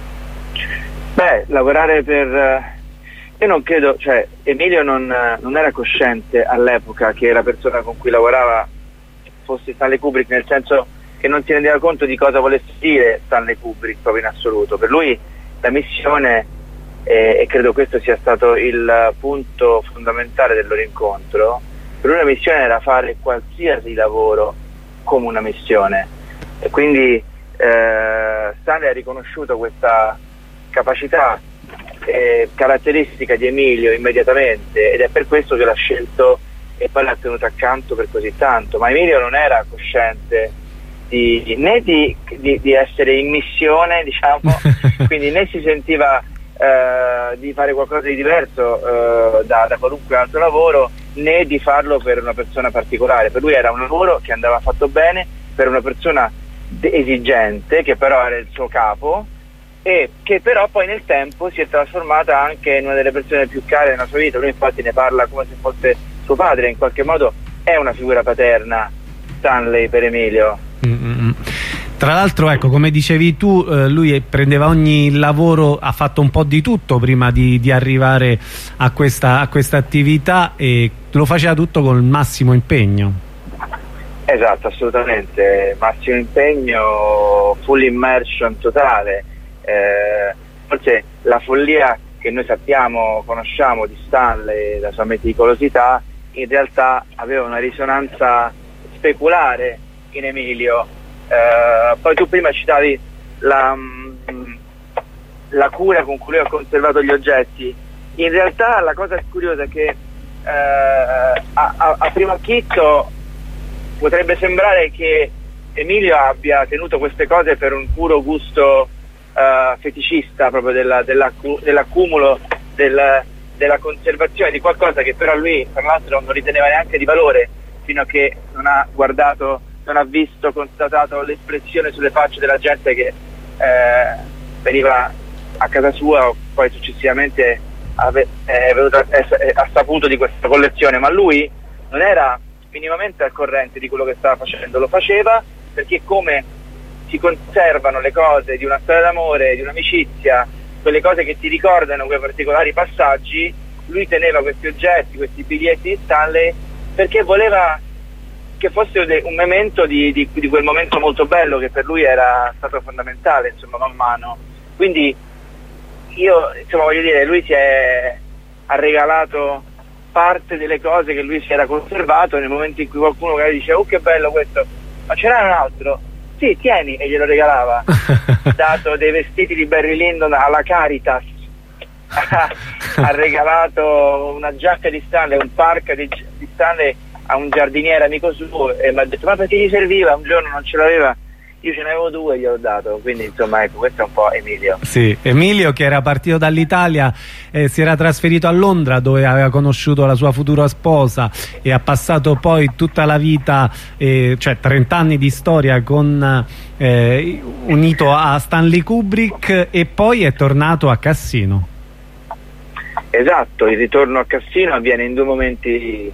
Beh, lavorare per... Io non credo, cioè Emilio non, non era cosciente all'epoca che la persona con cui lavorava fosse Stanley Kubrick, nel senso che non si rendeva conto di cosa volesse dire Stanley Kubrick proprio in assoluto. Per lui la missione, eh, e credo questo sia stato il punto fondamentale del loro incontro, per lui la missione era fare qualsiasi lavoro come una missione, e quindi eh, Stanley ha riconosciuto questa capacità eh, caratteristica di Emilio immediatamente, ed è per questo che l'ha scelto e poi l'ha tenuto accanto per così tanto. Ma Emilio non era cosciente di, né di, di, di essere in missione, diciamo, quindi né si sentiva eh, di fare qualcosa di diverso eh, da, da qualunque altro lavoro, né di farlo per una persona particolare. Per lui era un lavoro che andava fatto bene per una persona esigente, che però era il suo capo, e che però poi nel tempo si è trasformata anche in una delle persone più care nella sua vita. Lui infatti ne parla come se fosse suo padre, in qualche modo è una figura paterna Stanley per Emilio. Mm-hmm. Tra l'altro, ecco, come dicevi tu, eh, lui prendeva ogni lavoro, ha fatto un po' di tutto prima di, di arrivare a questa, a questa attività, e lo faceva tutto con il massimo impegno. Esatto, assolutamente, massimo impegno, full immersion totale. Eh, forse la follia che noi sappiamo, conosciamo di Stanley, la sua meticolosità, in realtà aveva una risonanza speculare in Emilio. Eh, poi tu prima citavi la, la cura con cui lui ha conservato gli oggetti. In realtà la cosa curiosa è che eh, a, a, a primo acchito potrebbe sembrare che Emilio abbia tenuto queste cose per un puro gusto uh, feticista, proprio della, dell'accu dell'accumulo, del, della conservazione di qualcosa che però lui tra l'altro non riteneva neanche di valore, fino a che non ha guardato, non ha visto, constatato l'espressione sulle facce della gente che eh, veniva a casa sua, o poi successivamente ave, è venuto, è, è, ha saputo di questa collezione. Ma lui non era minimamente al corrente di quello che stava facendo, lo faceva perché come si conservano le cose di una storia d'amore, di un'amicizia, quelle cose che ti ricordano quei particolari passaggi, lui teneva questi oggetti, questi biglietti di Stanley, perché voleva che fosse un memento di, di, di quel momento molto bello che per lui era stato fondamentale, insomma, man mano. Quindi io, insomma, voglio dire, lui si è ha regalato parte delle cose che lui si era conservato nel momento in cui qualcuno magari diceva oh che bello questo, ma c'era un altro, sì tieni, e glielo regalava. Dato dei vestiti di Barry Lyndon alla Caritas, ha regalato una giacca di Stanley, un parka di, di Stanley a un giardiniere amico suo, e mi ha detto ma perché gli serviva, un giorno non ce l'aveva, io ce ne avevo due e gliel'ho dato. Quindi insomma, ecco, questo è un po' Emilio. Sì, Emilio, che era partito dall'Italia, eh, si era trasferito a Londra dove aveva conosciuto la sua futura sposa e ha passato poi tutta la vita, eh, cioè trenta anni di storia con, eh, unito a Stanley Kubrick, e poi è tornato a Cassino. Esatto, il ritorno a Cassino avviene in due momenti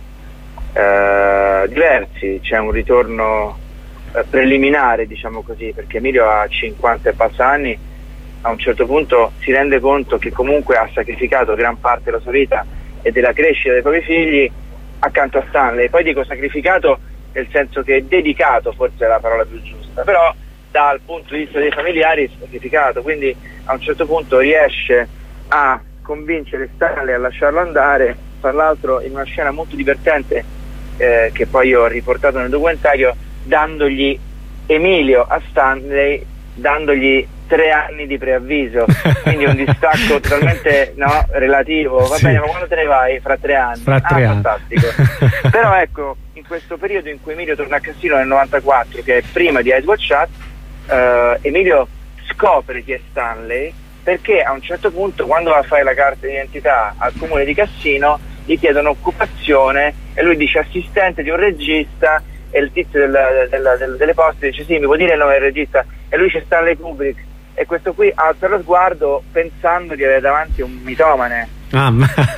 eh, diversi. C'è un ritorno preliminare, diciamo così, perché Emilio ha cinquanta e passa anni, a un certo punto si rende conto che comunque ha sacrificato gran parte della sua vita e della crescita dei propri figli accanto a Stanley. Poi dico sacrificato nel senso che dedicato forse è la parola più giusta, però dal punto di vista dei familiari sacrificato. Quindi a un certo punto riesce a convincere Stanley a lasciarlo andare, tra l'altro in una scena molto divertente eh, che poi io ho riportato nel documentario, dandogli Emilio a Stanley, dandogli tre anni di preavviso, quindi un distacco totalmente no, relativo. Va sì. Bene, ma quando te ne vai? Fra tre anni. Fra tre ah, anni. Fantastico. Però ecco, in questo periodo in cui Emilio torna a Cassino nel novantaquattro, che è prima di Eyes Wide Shut, eh, Emilio scopre chi è Stanley, perché a un certo punto, quando va a fare la carta di identità al comune di Cassino, gli chiedono occupazione e lui dice assistente di un regista, e il tizio del, del, del, delle poste dice sì, mi può dire il nome del regista, e lui c'è Stanley Kubrick, e questo qui alza lo sguardo pensando di avere davanti un mitomane. Ah,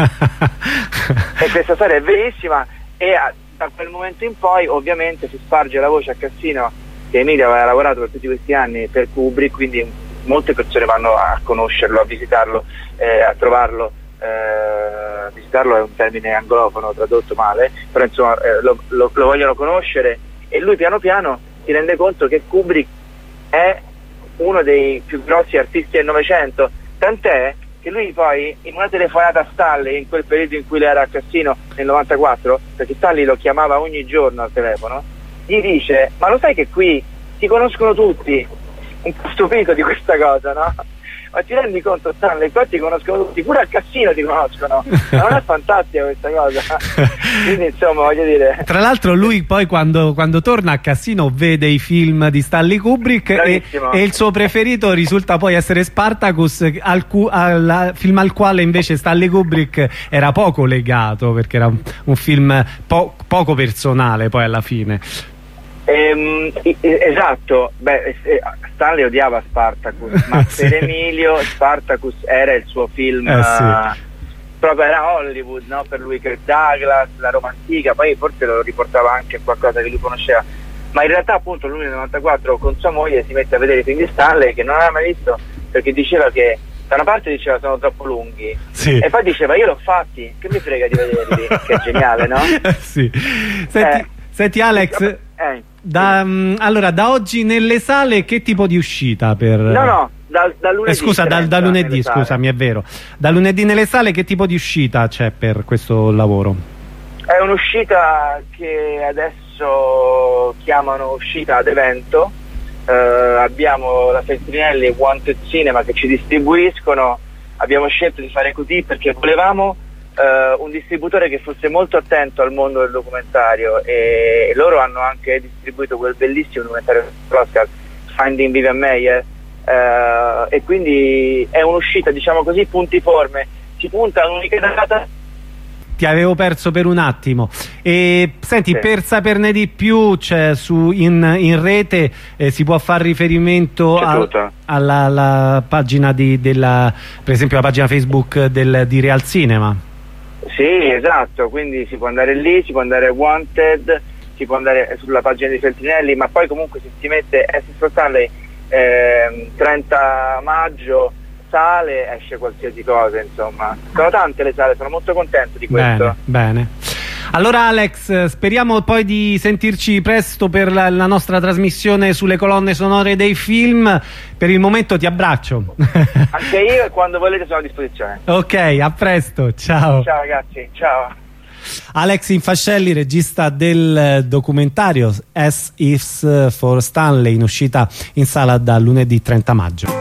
e questa storia è verissima, e a, da quel momento in poi ovviamente si sparge la voce a Cassino che Emilio aveva lavorato per tutti questi anni per Kubrick, quindi molte persone vanno a conoscerlo, a visitarlo, eh, a trovarlo. Eh, visitarlo è un termine anglofono tradotto male, però insomma eh, lo, lo, lo vogliono conoscere, e lui piano piano si rende conto che Kubrick è uno dei più grossi artisti del Novecento, tant'è che lui poi in una telefonata a Stanley, in quel periodo in cui lui era a Cassino nel novantaquattro, perché Stanley lo chiamava ogni giorno al telefono, gli dice: ma lo sai che qui ti conoscono tutti? Un po' stupito di questa cosa, no? Ma ti rendi conto, Stanley, qua ti conoscono tutti, pure al Cassino ti conoscono. Ma non è fantastica questa cosa? Quindi insomma, voglio dire, tra l'altro lui poi quando, quando torna a Cassino vede i film di Stanley Kubrick e, e il suo preferito risulta poi essere Spartacus, al cu, al film al quale invece Stanley Kubrick era poco legato, perché era un, un film po, poco personale poi alla fine. Ehm, esatto. Beh, Stanley odiava Spartacus, ma sì. Per Emilio Spartacus era il suo film, eh, sì. Proprio era Hollywood, no? Per lui, Kirk Douglas, la Roma antica, poi forse lo riportava anche a qualcosa che lui conosceva, ma in realtà appunto lui nel novantaquattro con sua moglie si mette a vedere i film di Stanley che non aveva mai visto, perché diceva che da una parte diceva sono troppo lunghi, sì. E poi diceva io l'ho fatti, che mi frega di vederli, che è geniale, no? Sì. Senti, eh, senti Alex, eh, da, mh, allora da oggi nelle sale che tipo di uscita per... No, no, da, da lunedì. Eh, scusa, da, da lunedì, scusami, è vero. Da lunedì nelle sale che tipo di uscita c'è per questo lavoro? È un'uscita che adesso chiamano uscita ad evento. Uh, abbiamo la Feltrinelli e Wanted Cinema che ci distribuiscono. Abbiamo scelto di fare così perché volevamo uh, un distributore che fosse molto attento al mondo del documentario, e, e loro hanno anche distribuito quel bellissimo documentario dell'Oscar, Finding Vivian Maier, uh, e quindi è un'uscita, diciamo così, puntiforme, si punta a un'unica data. Ti avevo perso per un attimo. E senti, sì. Per saperne di più, cioè, su, in, in rete eh, si può fare riferimento a, alla, alla pagina di, della, per esempio la pagina Facebook del, di Real Cinema. Sì, esatto, quindi si può andare lì, si può andare a Wanted, si può andare sulla pagina di Feltrinelli, ma poi comunque se si mette S Stanley eh, trenta maggio sale, esce qualsiasi cosa, insomma. Sono tante le sale, sono molto contento di questo. Bene, bene. Allora Alex, speriamo poi di sentirci presto per la, la nostra trasmissione sulle colonne sonore dei film. Per il momento ti abbraccio. Anche io, e quando volete sono a disposizione. Ok, a presto, ciao. Ciao ragazzi, ciao. Alex Infascelli, regista del documentario As If for Stanley, in uscita in sala da lunedì trenta maggio.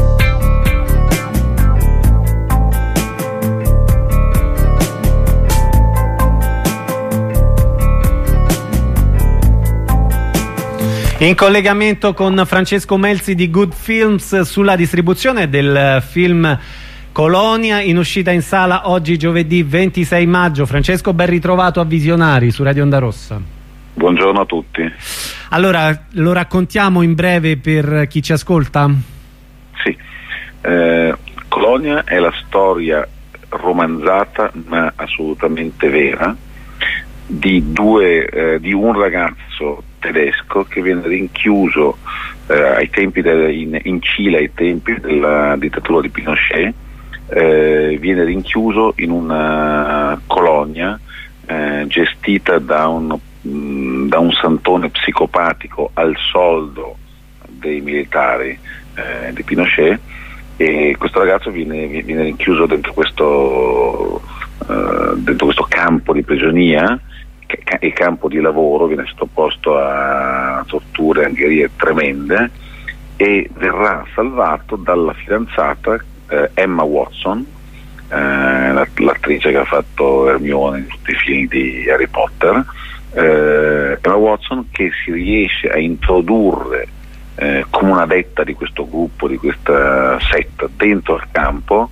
In collegamento con Francesco Melzi di Good Films sulla distribuzione del film Colonia, in uscita in sala oggi giovedì ventisei maggio. Francesco, ben ritrovato a Visionari su Radio Onda Rossa. Buongiorno a tutti. Allora, lo raccontiamo in breve per chi ci ascolta? Sì, eh, Colonia è la storia romanzata ma assolutamente vera di, due, eh, di un ragazzo tedesco che viene rinchiuso eh, ai tempi de, in, in Cile ai tempi della dittatura di Pinochet, eh, viene rinchiuso in una colonia eh, gestita da un, mh, da un santone psicopatico al soldo dei militari eh, di Pinochet, e questo ragazzo viene, viene rinchiuso dentro questo, eh, dentro questo campo di prigionia e campo di lavoro, viene sottoposto a torture e angherie tremende, e verrà salvato dalla fidanzata eh, Emma Watson, eh, l'attrice che ha fatto Hermione in tutti i film di Harry Potter, eh, Emma Watson, che si riesce a introdurre eh, come una detta di questo gruppo, di questa setta dentro al campo,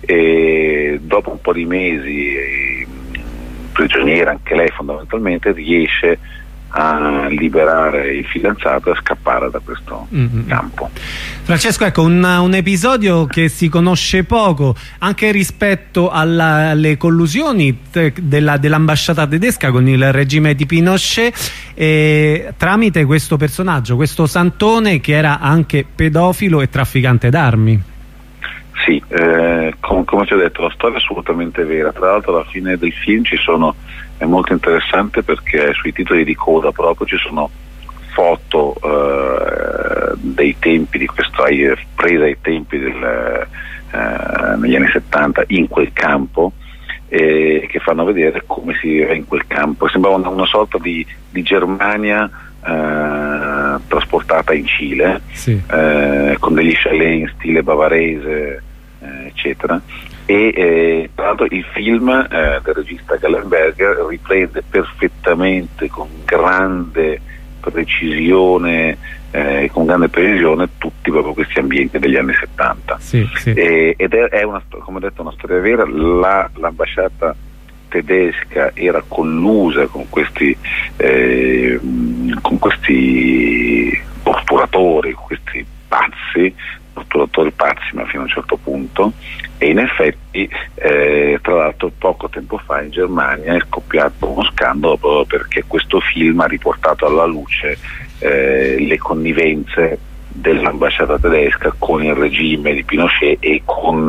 e dopo un po' di mesi eh, prigioniera anche lei fondamentalmente, riesce a liberare il fidanzato e a scappare da questo mm-hmm. campo. Francesco, ecco, un, un episodio che si conosce poco anche rispetto alla, alle collusioni della, dell'ambasciata tedesca con il regime di Pinochet, eh, tramite questo personaggio, questo santone che era anche pedofilo e trafficante d'armi. Sì, eh, com come ci ho detto, la storia è assolutamente vera. Tra l'altro alla fine del film ci sono, è molto interessante perché sui titoli di coda proprio ci sono foto eh, dei tempi di questo, presa ai tempi del, eh, negli anni settanta in quel campo, eh, che fanno vedere come si viveva in quel campo. Sembrava una, una sorta di, di Germania eh, trasportata in Cile, sì. eh, con degli chalet in stile bavarese, eh, eccetera. E eh, tra l'altro il film eh, del regista Gallenberger riprende perfettamente, con grande precisione, eh, con grande precisione tutti proprio questi ambienti degli anni settanta, sì, sì. E, ed è, è una, come ho detto, una storia vera. La, l'ambasciata tedesca era collusa con questi eh, con questi torturatori, questi pazzi torturatori pazzi, ma fino a un certo punto, e in effetti eh, tra l'altro poco tempo fa in Germania è scoppiato uno scandalo proprio perché questo film ha riportato alla luce eh, le connivenze dell'ambasciata tedesca con il regime di Pinochet e con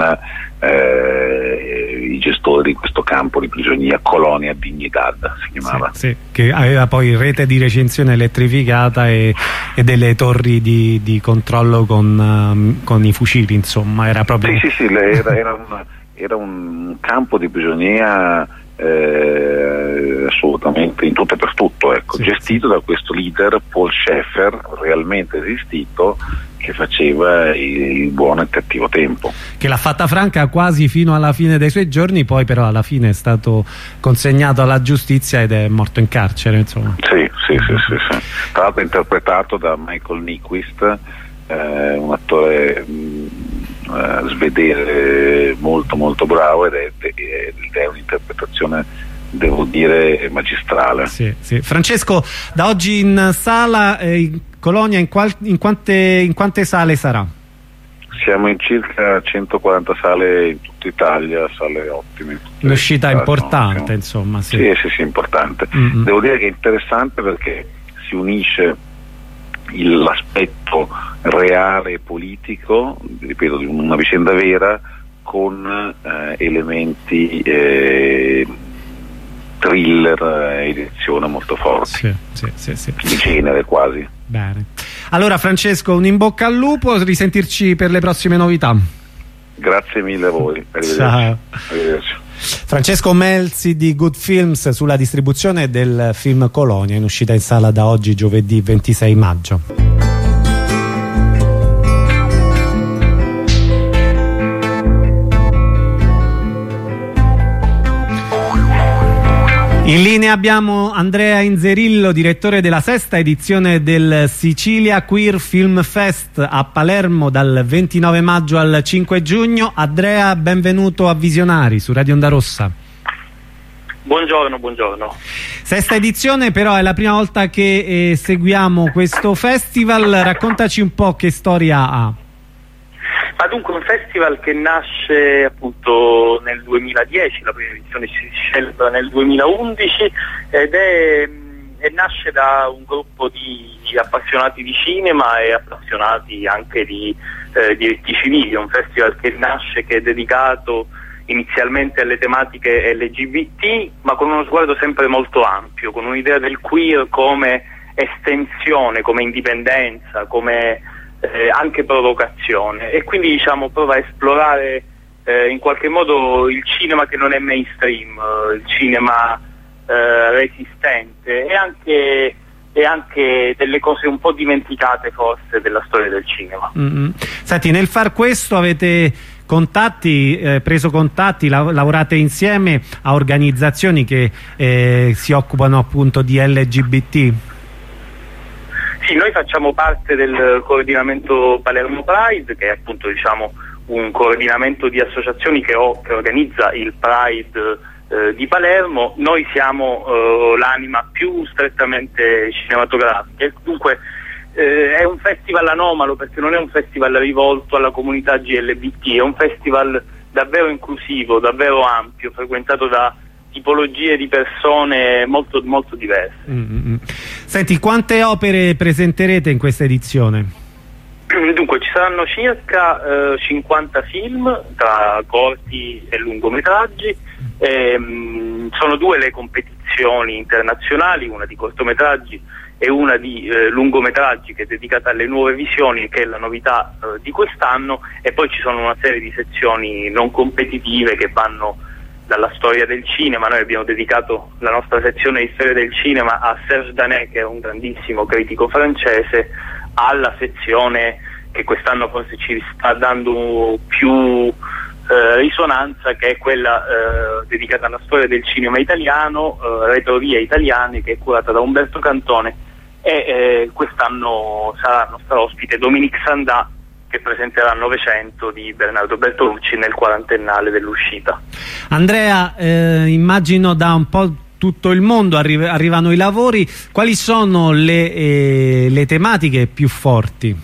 eh, i gestori di questo campo di prigionia, Colonia Dignidad si chiamava. Sì, sì, che aveva poi rete di recinzione elettrificata e, e delle torri di, di controllo con, um, con i fucili, insomma, era proprio... Sì, sì, sì, era, era, un, era un campo di prigionia eh, assolutamente in tutto e per tutto, ecco, sì, gestito sì. da questo leader Paul Schaeffer, realmente esistito, che faceva il buono e cattivo tempo, che l'ha fatta franca quasi fino alla fine dei suoi giorni, poi però alla fine è stato consegnato alla giustizia ed è morto in carcere, insomma. Sì, sì, sì, sì, sì. Tra l'altro interpretato da Michael Nyqvist, eh, un attore mh, eh, svedese molto molto bravo, ed è, ed è un'interpretazione, devo dire, magistrale. Sì, sì. Francesco, da oggi in sala eh, Colonia in, qual, in, quante, in quante sale sarà? Siamo in circa centoquaranta sale in tutta Italia, sale ottime. Un'uscita importante, no? Insomma. Sì, sì, sì, sì, importante. Mm-hmm. Devo dire che è interessante perché si unisce il, l'aspetto reale e politico, ripeto, di una vicenda vera, con eh, elementi eh, thriller e di azione molto forti, sì, sì, sì, sì. di genere quasi. Bene. Allora Francesco, un in bocca al lupo, risentirci per le prossime novità. Grazie mille a voi. Arrivederci. Ciao. Arrivederci. Francesco Melzi di Good Films sulla distribuzione del film Colonia, in uscita in sala da oggi giovedì ventisei maggio. In linea abbiamo Andrea Inzerillo, direttore della sesta edizione del Sicilia Queer Film Fest a Palermo dal ventinove maggio al cinque giugno. Andrea, benvenuto a Visionari su Radio Onda Rossa. Buongiorno, buongiorno. Sesta edizione, però è la prima volta che eh, seguiamo questo festival. Raccontaci un po' che storia ha. Ma dunque un festival che nasce appunto nel duemiladieci, la prima edizione si celebra nel duemilaundici ed è, e nasce da un gruppo di appassionati di cinema e appassionati anche di eh, diritti civili. È un festival che nasce, che è dedicato inizialmente alle tematiche L G B T, ma con uno sguardo sempre molto ampio, con un'idea del queer come estensione, come indipendenza, come Eh, anche provocazione, e quindi diciamo prova a esplorare eh, in qualche modo il cinema che non è mainstream, eh, il cinema eh, resistente e anche, e anche delle cose un po' dimenticate forse della storia del cinema. Mm-hmm. Senti, nel far questo avete contatti, eh, preso contatti, la, lavorate insieme a organizzazioni che eh, si occupano appunto di L G B T? Sì, noi facciamo parte del coordinamento Palermo Pride, che è appunto diciamo un coordinamento di associazioni che, ho, che organizza il Pride eh, di Palermo. Noi siamo eh, l'anima più strettamente cinematografica, e dunque eh, è un festival anomalo perché non è un festival rivolto alla comunità G L B T, è un festival davvero inclusivo, davvero ampio, frequentato da tipologie di persone molto, molto diverse. Mm-hmm. Senti, quante opere presenterete in questa edizione? Dunque ci saranno circa eh, cinquanta film tra corti e lungometraggi. E, mh, sono due le competizioni internazionali, una di cortometraggi e una di eh, lungometraggi che è dedicata alle nuove visioni, che è la novità eh, di quest'anno, e poi ci sono una serie di sezioni non competitive che vanno dalla storia del cinema. Noi abbiamo dedicato la nostra sezione di storia del cinema a Serge Danet, che è un grandissimo critico francese, alla sezione che quest'anno forse ci sta dando più eh, risonanza, che è quella eh, dedicata alla storia del cinema italiano, eh, Retrovie italiane, che è curata da Umberto Cantone, e eh, quest'anno sarà nostra ospite Dominique Sanda, che presenterà Novecento di Bernardo Bertolucci nel quarantennale dell'uscita. Andrea, eh, immagino da un po' tutto il mondo arri arrivano i lavori. Quali sono le, eh, le tematiche più forti?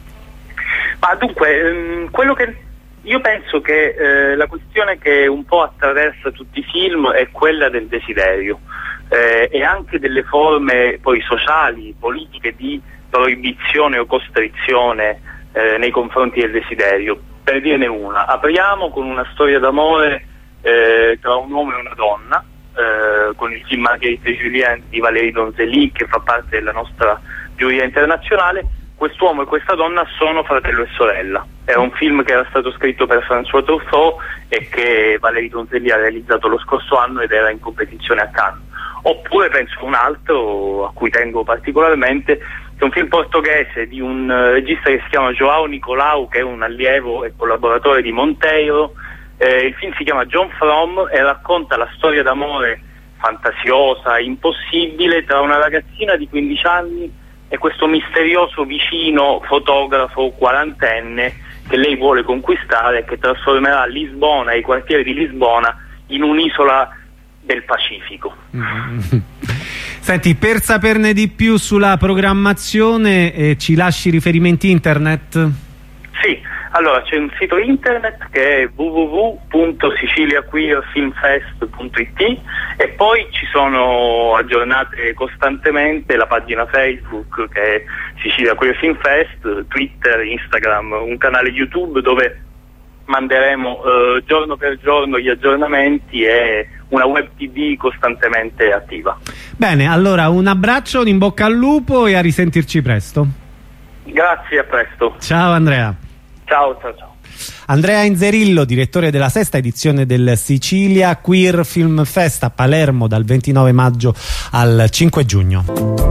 Ma dunque, ehm, quello che io penso che eh, la questione che un po' attraversa tutti i film è quella del desiderio eh, e anche delle forme poi sociali, politiche di proibizione o costrizione eh, nei confronti del desiderio. Per dirne una, apriamo con una storia d'amore eh, tra un uomo e una donna, Eh, con il film Marguerite et Julien di Valérie Donzelli, che fa parte della nostra giuria internazionale. Quest'uomo e questa donna sono fratello e sorella. È un film che era stato scritto per François Truffaut e che Valérie Donzelli ha realizzato lo scorso anno ed era in competizione a Cannes. Oppure penso a un altro a cui tengo particolarmente, che è un film portoghese di un uh, regista che si chiama João Nicolau, che è un allievo e collaboratore di Monteiro. Eh, il film si chiama John From e racconta la storia d'amore fantasiosa, impossibile, tra una ragazzina di quindici anni e questo misterioso vicino fotografo quarantenne che lei vuole conquistare e che trasformerà Lisbona e i quartieri di Lisbona in un'isola del Pacifico. Mm-hmm. Senti, per saperne di più sulla programmazione eh, ci lasci riferimenti internet? Sì. Allora, c'è un sito internet che è w w w punto sicilia queer film fest punto i t e poi ci sono aggiornate costantemente la pagina Facebook, che è Sicilia Queer Film Fest, Twitter, Instagram, un canale YouTube dove manderemo eh, giorno per giorno gli aggiornamenti e una web tv costantemente attiva. Bene, allora un abbraccio, un in bocca al lupo e a risentirci presto. Grazie, a presto. Ciao Andrea. Ciao, ciao, ciao. Andrea Inzerillo, direttore della sesta edizione del Sicilia Queer Film Fest a Palermo dal ventinove maggio al cinque giugno.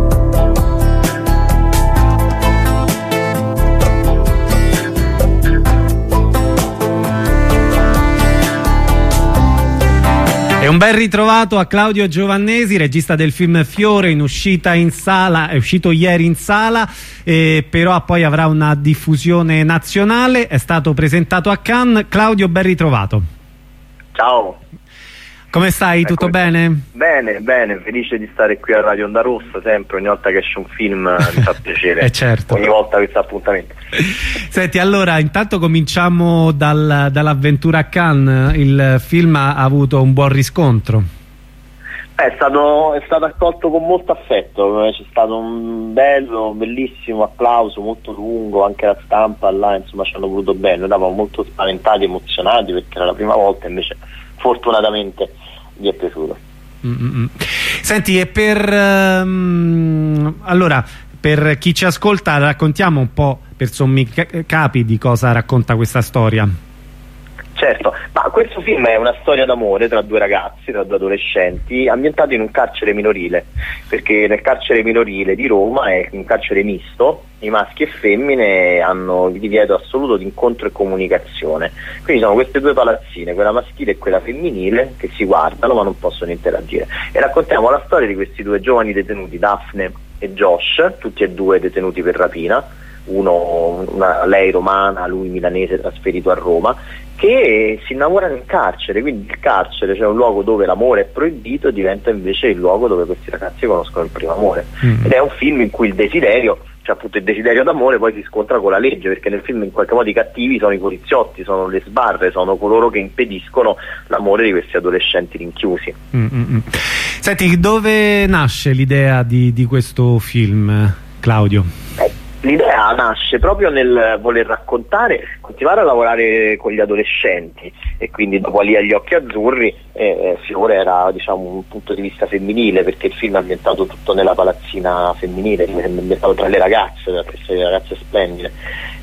E un bel ritrovato a Claudio Giovannesi, regista del film Fiore, in uscita in sala, è uscito ieri in sala, eh, però poi avrà una diffusione nazionale, è stato presentato a Cannes. Claudio, ben ritrovato. Ciao. Come stai? Tutto Ecco, bene? Bene, bene, felice di stare qui a Radio Onda Rossa, sempre, ogni volta che esce un film mi fa piacere. Eh certo. Ogni volta questo appuntamento. Senti, allora, intanto cominciamo dal, dall'avventura a Cannes. Il film ha avuto un buon riscontro. È stato, è stato accolto con molto affetto, c'è stato un bello, bellissimo applauso, molto lungo, anche la stampa là, insomma ci hanno voluto bene, noi eravamo molto spaventati, emozionati perché era la prima volta, invece fortunatamente gli è piaciuto. Mm-hmm. Senti, e per um, allora per chi ci ascolta raccontiamo un po' per sommi capi di cosa racconta questa storia. Certo, ma questo film è una storia d'amore tra due ragazzi, tra due adolescenti, ambientato in un carcere minorile, perché nel carcere minorile di Roma è un carcere misto, i maschi e femmine hanno il divieto assoluto di incontro e comunicazione, quindi sono queste due palazzine, quella maschile e quella femminile, che si guardano ma non possono interagire, e raccontiamo la storia di questi due giovani detenuti, Daphne e Josh, tutti e due detenuti per rapina, uno, una, lei romana, lui milanese trasferito a Roma, che si innamorano in carcere, quindi il carcere, cioè un luogo dove l'amore è proibito, diventa invece il luogo dove questi ragazzi conoscono il primo amore. Mm. Ed è un film in cui il desiderio, cioè appunto il desiderio d'amore, poi si scontra con la legge, perché nel film in qualche modo i cattivi sono i poliziotti, sono le sbarre, sono coloro che impediscono l'amore di questi adolescenti rinchiusi. Mm -mm. Senti, dove nasce l'idea di, di questo film, Claudio? Eh, L'idea nasce proprio nel voler raccontare, continuare a lavorare con gli adolescenti, e quindi dopo Lì agli occhi azzurri eh, Fiore era, diciamo, un punto di vista femminile, perché il film è ambientato tutto nella palazzina femminile, è ambientato tra le ragazze, tra le ragazze splendide,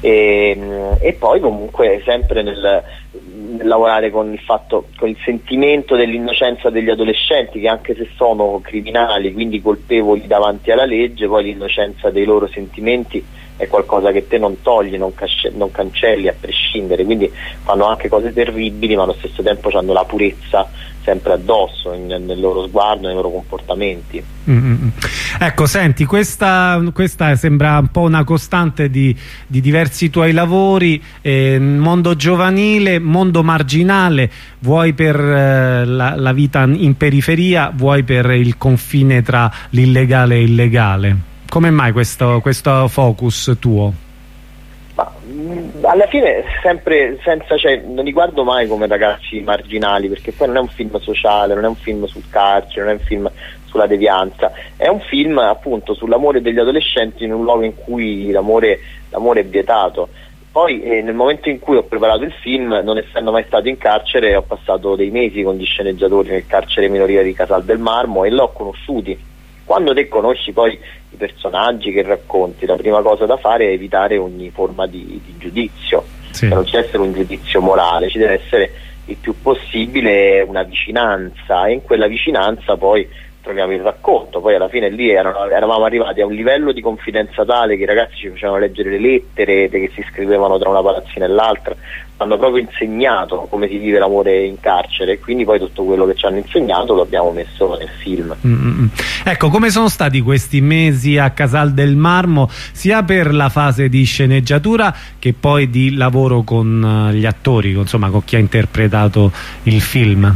e, e poi comunque sempre nel, nel lavorare con il fatto, con il sentimento dell'innocenza degli adolescenti, che anche se sono criminali, quindi colpevoli davanti alla legge, poi l'innocenza dei loro sentimenti è qualcosa che te non togli, non, casce- non cancelli a prescindere, quindi fanno anche cose terribili, ma allo stesso tempo hanno la purezza sempre addosso in, nel loro sguardo, nei loro comportamenti. Mm-hmm. Ecco, senti, questa, questa sembra un po' una costante di, di diversi tuoi lavori, eh, mondo giovanile, mondo marginale, vuoi per eh, la, la vita in periferia, vuoi per il confine tra l'illegale e illegale. Come mai questo, questo focus tuo? Ma, mh, alla fine sempre senza, cioè, non li guardo mai come ragazzi marginali, perché poi non è un film sociale, non è un film sul carcere, non è un film sulla devianza, è un film appunto sull'amore degli adolescenti in un luogo in cui l'amore, l'amore è vietato. Poi eh, nel momento in cui ho preparato il film, non essendo mai stato in carcere, ho passato dei mesi con gli sceneggiatori nel carcere minorile di Casal del Marmo e l'ho conosciuti. Quando te conosci poi i personaggi che racconti, la prima cosa da fare è evitare ogni forma di, di giudizio, sì. Non ci deve essere un giudizio morale, ci deve essere il più possibile una vicinanza, e in quella vicinanza poi troviamo il racconto. Poi alla fine lì erano, eravamo arrivati a un livello di confidenza tale che i ragazzi ci facevano leggere le lettere che si scrivevano tra una palazzina e l'altra, hanno proprio insegnato come si vive l'amore in carcere, e quindi poi tutto quello che ci hanno insegnato lo abbiamo messo nel film. Mm-hmm. Ecco, come sono stati questi mesi a Casal del Marmo, sia per la fase di sceneggiatura che poi di lavoro con gli attori, insomma con chi ha interpretato il film?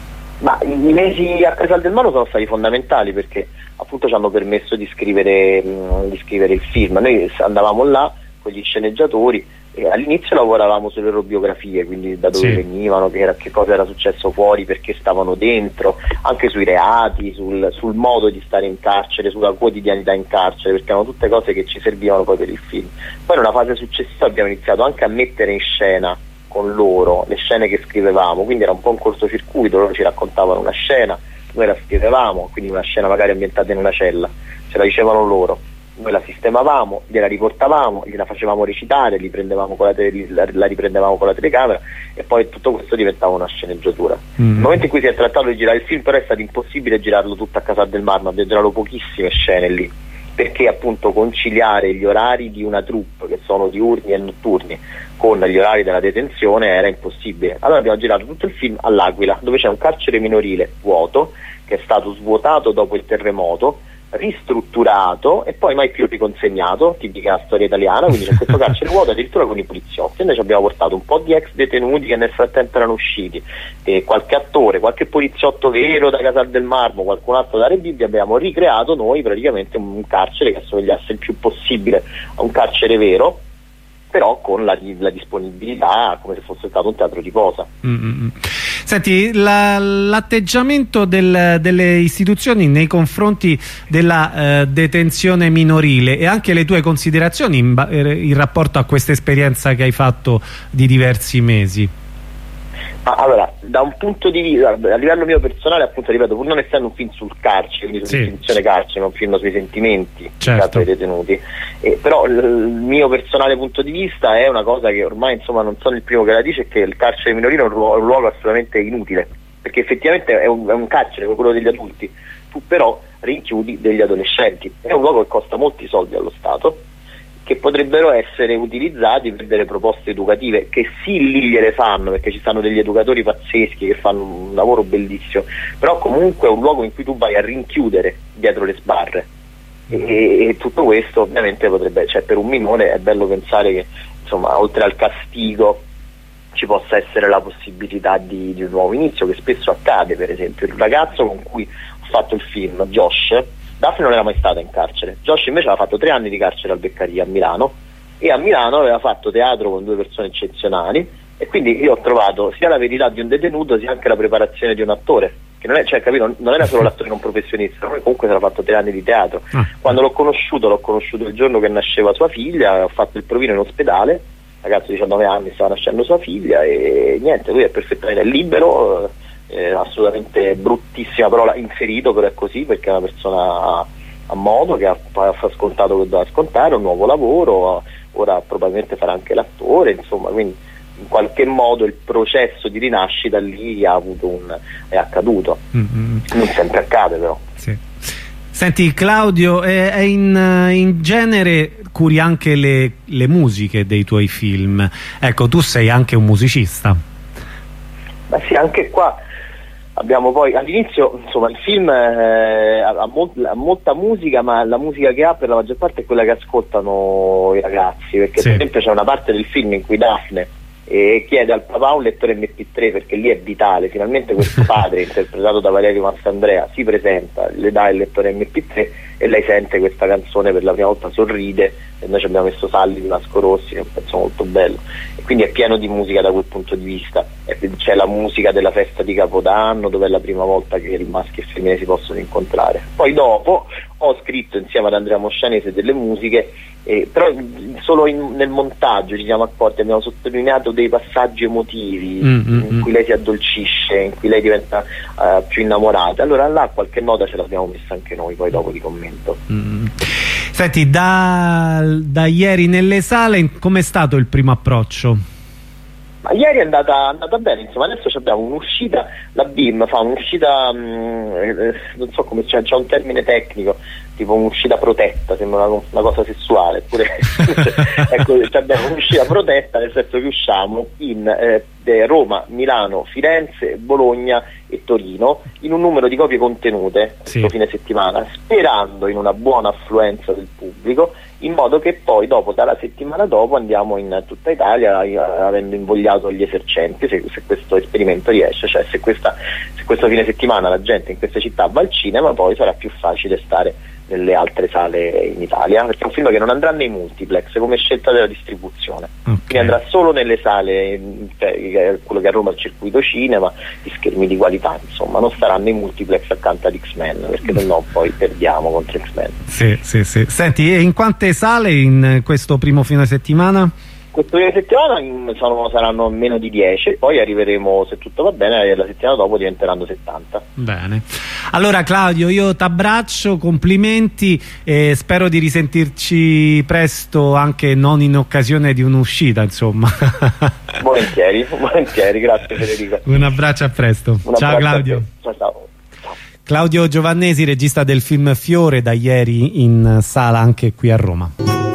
Ma i mesi a Casal del Marmo sono stati fondamentali, perché appunto ci hanno permesso di scrivere, mh, di scrivere il film. Noi andavamo là con gli sceneggiatori e all'inizio lavoravamo sulle loro biografie, quindi da dove sì. venivano, che, era, che cosa era successo fuori, perché stavano dentro, anche sui reati, sul, sul modo di stare in carcere, sulla quotidianità in carcere, perché erano tutte cose che ci servivano poi per il film. Poi in una fase successiva abbiamo iniziato anche a mettere in scena con loro le scene che scrivevamo, quindi era un po' un cortocircuito, loro ci raccontavano una scena, noi la scrivevamo, quindi una scena magari ambientata in una cella, ce la dicevano loro, noi la sistemavamo, gliela riportavamo, gliela facevamo recitare, li prendevamo con la, tele, la, la riprendevamo con la telecamera, e poi tutto questo diventava una sceneggiatura. Mm. Nel momento in cui si è trattato di girare il film, però è stato impossibile girarlo tutto a Casal del Marmo, abbiamo girato pochissime scene lì, perché appunto conciliare gli orari di una troupe, che sono diurni e notturni, con gli orari della detenzione era impossibile. Allora abbiamo girato tutto il film all'Aquila, dove c'è un carcere minorile vuoto, che è stato svuotato dopo il terremoto, ristrutturato e poi mai più riconsegnato, tipica storia italiana, quindi c'è questo carcere vuoto addirittura con i poliziotti, e noi ci abbiamo portato un po' di ex detenuti che nel frattempo erano usciti, e qualche attore, qualche poliziotto vero da Casal del Marmo, qualcun altro da Rebibbia, abbiamo ricreato noi praticamente un carcere che assomigliasse il più possibile a un carcere vero, però con la, la disponibilità come se fosse stato un teatro di posa. Mm-hmm. Senti, la, l'atteggiamento del, delle istituzioni nei confronti della eh, detenzione minorile, e anche le tue considerazioni in, in rapporto a questa esperienza che hai fatto di diversi mesi. Ah, allora, da un punto di vista, a livello mio personale, appunto, ripeto, pur non essendo un film sul carcere, quindi sull'istituzione sì. carcere, ma un film sui sentimenti certo. dei detenuti, eh, però il mio personale punto di vista è una cosa che ormai, insomma, non sono il primo che la dice, che il carcere minorile è un luogo, un luogo assolutamente inutile, perché effettivamente è un, è un carcere come quello degli adulti, tu però rinchiudi degli adolescenti, è un luogo che costa molti soldi allo Stato, che potrebbero essere utilizzati per delle proposte educative, che sì, lì gliele fanno, perché ci stanno degli educatori pazzeschi che fanno un lavoro bellissimo, però comunque è un luogo in cui tu vai a rinchiudere dietro le sbarre, e, e tutto questo ovviamente potrebbe, cioè per un minore è bello pensare che, insomma, oltre al castigo ci possa essere la possibilità di, di un nuovo inizio, che spesso accade. Per esempio il ragazzo con cui ho fatto il film, Josh, Daphne non era mai stata in carcere, Josh invece aveva fatto tre anni di carcere al Beccaria a Milano, e a Milano aveva fatto teatro con due persone eccezionali, e quindi io ho trovato sia la verità di un detenuto sia anche la preparazione di un attore, che non è, cioè, capito, non era solo l'attore non professionista, lui comunque si era fatto tre anni di teatro. Ah. Quando l'ho conosciuto, l'ho conosciuto il giorno che nasceva sua figlia, ho fatto il provino in ospedale, ragazzo di diciannove anni, stava nascendo sua figlia e niente, lui è perfettamente libero, eh, assolutamente bruttissima parola, inserito, però è così perché è una persona a modo che ha, ha scontato che doveva scontare, un nuovo lavoro, ora probabilmente farà anche l'attore, insomma, quindi in qualche modo il processo di rinascita lì ha avuto un, è accaduto. Mm-hmm. Non sempre accade però. Sì. Senti Claudio, è, è in, in genere curi anche le, le musiche dei tuoi film, ecco, tu sei anche un musicista. Ma sì, anche qua abbiamo poi all'inizio, insomma, il film eh, ha, mol, ha molta musica, ma la musica che ha per la maggior parte è quella che ascoltano i ragazzi, perché sì. Per esempio c'è una parte del film in cui Daphne eh, chiede al papà un lettore M P tre perché lì è vitale, finalmente questo padre interpretato da Valerio Mastandrea si presenta, le dà il lettore M P tre e lei sente questa canzone per la prima volta, sorride, e noi ci abbiamo messo Salli di Vasco Rossi, che è un pezzo molto bello, e quindi è pieno di musica da quel punto di vista. E c'è la musica della festa di Capodanno, dove è la prima volta che il maschio e il femminile si possono incontrare. Poi dopo ho scritto insieme ad Andrea Moscianese delle musiche, eh, però solo in, nel montaggio ci siamo accorti, abbiamo sottolineato dei passaggi emotivi mm-hmm. in cui lei si addolcisce, in cui lei diventa uh, più innamorata, allora là qualche nota ce l'abbiamo messa anche noi poi dopo di commento. Mm. Senti, da, da ieri nelle sale com'è stato il primo approccio? Ma ieri è andata, andata bene, insomma, adesso abbiamo un'uscita, la B I M fa un'uscita, mh, non so come c'è, c'è un termine tecnico, tipo un'uscita protetta, sembra una, una cosa sessuale, eppure ecco, abbiamo un'uscita protetta nel senso che usciamo in eh, Roma, Milano, Firenze, Bologna e Torino in un numero di copie contenute questo sì. fine settimana, sperando in una buona affluenza del pubblico, in modo che poi dopo, dalla settimana dopo, andiamo in tutta Italia avendo invogliato gli esercenti, se, se questo esperimento riesce, cioè se, questa, se questo fine settimana la gente in queste città va al cinema, poi sarà più facile stare nelle altre sale in Italia, perché è un film che non andrà nei multiplex come scelta della distribuzione, okay. Quindi andrà solo nelle sale, cioè, quello che a Roma è il circuito cinema, gli schermi di qualità, insomma, non starà nei multiplex accanto ad X-Men, perché sennò poi perdiamo contro X-Men. Sì, sì, sì. Senti, e in quante sale in questo primo fine settimana? Questo fine settimana sono, saranno meno di dieci, poi arriveremo, se tutto va bene, la settimana dopo diventeranno settanta. Bene. Allora Claudio, io t'abbraccio, complimenti e spero di risentirci presto, anche non in occasione di un'uscita, insomma. Volentieri, volentieri, grazie Federico. Un abbraccio, a presto. Un ciao Claudio. Ciao, ciao. Claudio Giovannesi, regista del film Fiore, da ieri in sala anche qui a Roma.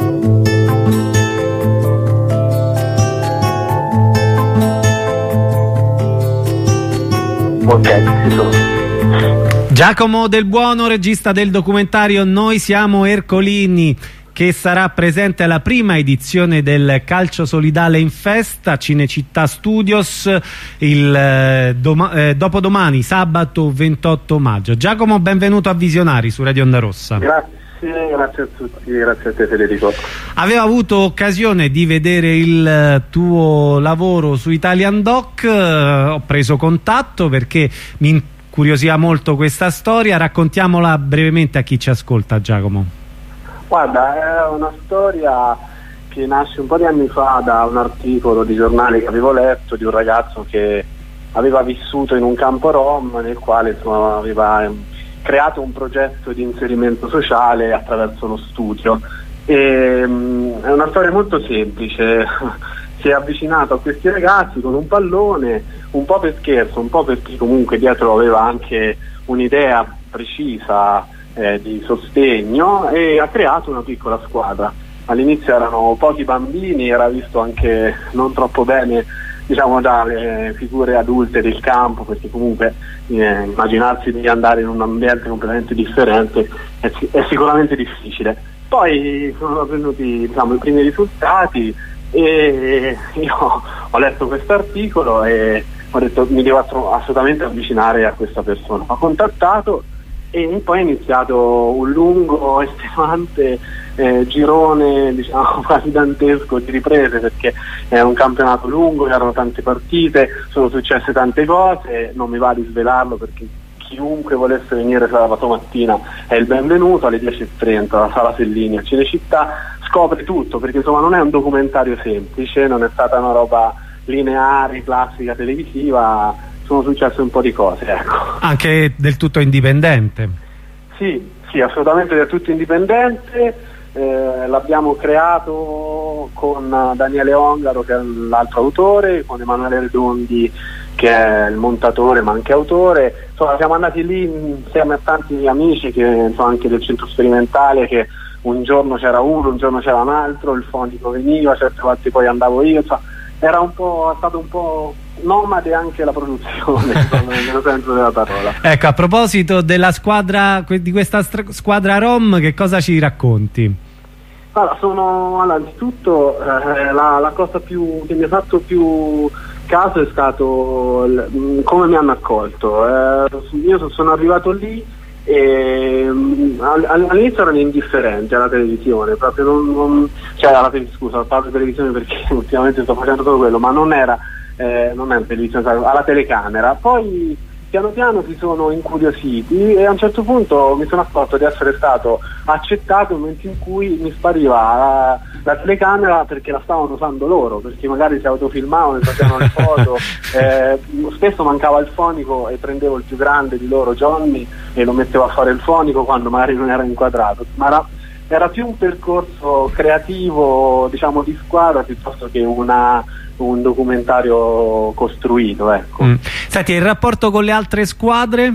Giacomo Del Buono, regista del documentario Noi siamo Ercolini, che sarà presente alla prima edizione del Calcio Solidale in Festa, Cinecittà Studios, il eh, doma eh, dopodomani, sabato ventotto maggio. Giacomo, benvenuto a Visionari su Radio Onda Rossa. Grazie. Grazie a tutti, grazie a te Federico. Avevo avuto occasione di vedere il tuo lavoro su Italian Doc, eh, ho preso contatto perché mi incuriosiva molto questa storia, raccontiamola brevemente a chi ci ascolta, Giacomo. Guarda, è una storia che nasce un po' di anni fa da un articolo di giornale che avevo letto di un ragazzo che aveva vissuto in un campo rom nel quale insomma, aveva creato un progetto di inserimento sociale attraverso lo studio. E, um, è una storia molto semplice. Si è avvicinato a questi ragazzi con un pallone, un po' per scherzo, un po' perché comunque dietro aveva anche un'idea precisa eh, di sostegno, e ha creato una piccola squadra. All'inizio erano pochi bambini, era visto anche non troppo bene, diciamo, dalle figure adulte del campo, perché comunque eh, immaginarsi di andare in un ambiente completamente differente è, è sicuramente difficile. Poi sono venuti, diciamo, i primi risultati e io ho letto questo articolo e ho detto mi devo assolutamente avvicinare a questa persona. Ho contattato e poi è iniziato un lungo, estenuante eh, girone, diciamo quasi dantesco, di riprese, perché è un campionato lungo, erano tante partite, sono successe tante cose, non mi va di svelarlo perché chiunque volesse venire sabato mattina è il benvenuto alle dieci e trenta alla Sala Fellini a Cinecittà, scopre tutto, perché insomma non è un documentario semplice, non è stata una roba lineare, classica, televisiva, sono successe un po' di cose, ecco. Anche del tutto indipendente. Sì, sì, assolutamente del tutto indipendente. Eh, l'abbiamo creato con Daniele Ongaro, che è l'altro autore, con Emanuele Redondi, che è il montatore ma anche autore. Insomma, siamo andati lì insieme a tanti amici, che insomma, anche del centro sperimentale, che un giorno c'era uno, un giorno c'era un altro, il fonico veniva, certe volte poi andavo io, insomma, era un po', è stato un po' nomade anche la produzione, nel senso della parola. Ecco, a proposito della squadra, di questa squadra Rom, che cosa ci racconti? Allora, sono, allora, anzitutto eh, la, la cosa più che mi ha fatto più caso è stato il, come mi hanno accolto. Eh, io sono arrivato lì e all'inizio erano indifferenti alla televisione, proprio non, non cioè alla scusa, parlo di televisione perché ultimamente sto facendo solo quello, ma non era eh, non è televisione, alla telecamera. Poi piano piano si sono incuriositi e a un certo punto mi sono accorto di essere stato accettato nel momento in cui mi spariva la, la telecamera, perché la stavano usando loro, perché magari si autofilmavano e facevano le foto. eh, spesso mancava il fonico e prendevo il più grande di loro, Johnny, e lo mettevo a fare il fonico quando magari non era inquadrato, ma era, era più un percorso creativo, diciamo, di squadra, piuttosto che una un documentario costruito, ecco. Mm. Senti, il rapporto con le altre squadre?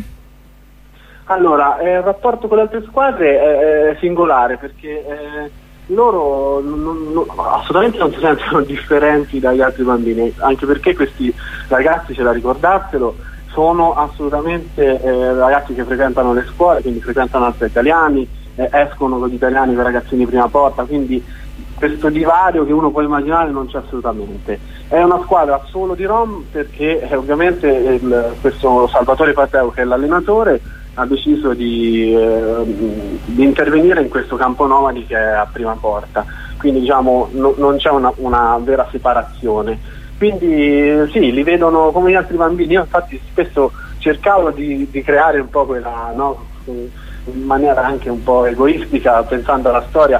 Allora, eh, il rapporto con le altre squadre è, è singolare, perché eh, loro non, non, assolutamente non si sentono differenti dagli altri bambini, anche perché questi ragazzi, c'è da ricordarselo, sono assolutamente eh, ragazzi che frequentano le scuole, quindi frequentano altri italiani, eh, escono con gli italiani per ragazzini di prima porta, quindi questo divario che uno può immaginare non c'è assolutamente. È una squadra solo di Rom, perché eh, ovviamente il, questo Salvatore Pateu, che è l'allenatore, ha deciso di, eh, di intervenire in questo campo nomadi che è a prima porta, quindi diciamo no, non c'è una, una vera separazione. Quindi sì, li vedono come gli altri bambini. Io infatti spesso cercavo di, di creare un po' quella, no, in maniera anche un po' egoistica, pensando alla storia,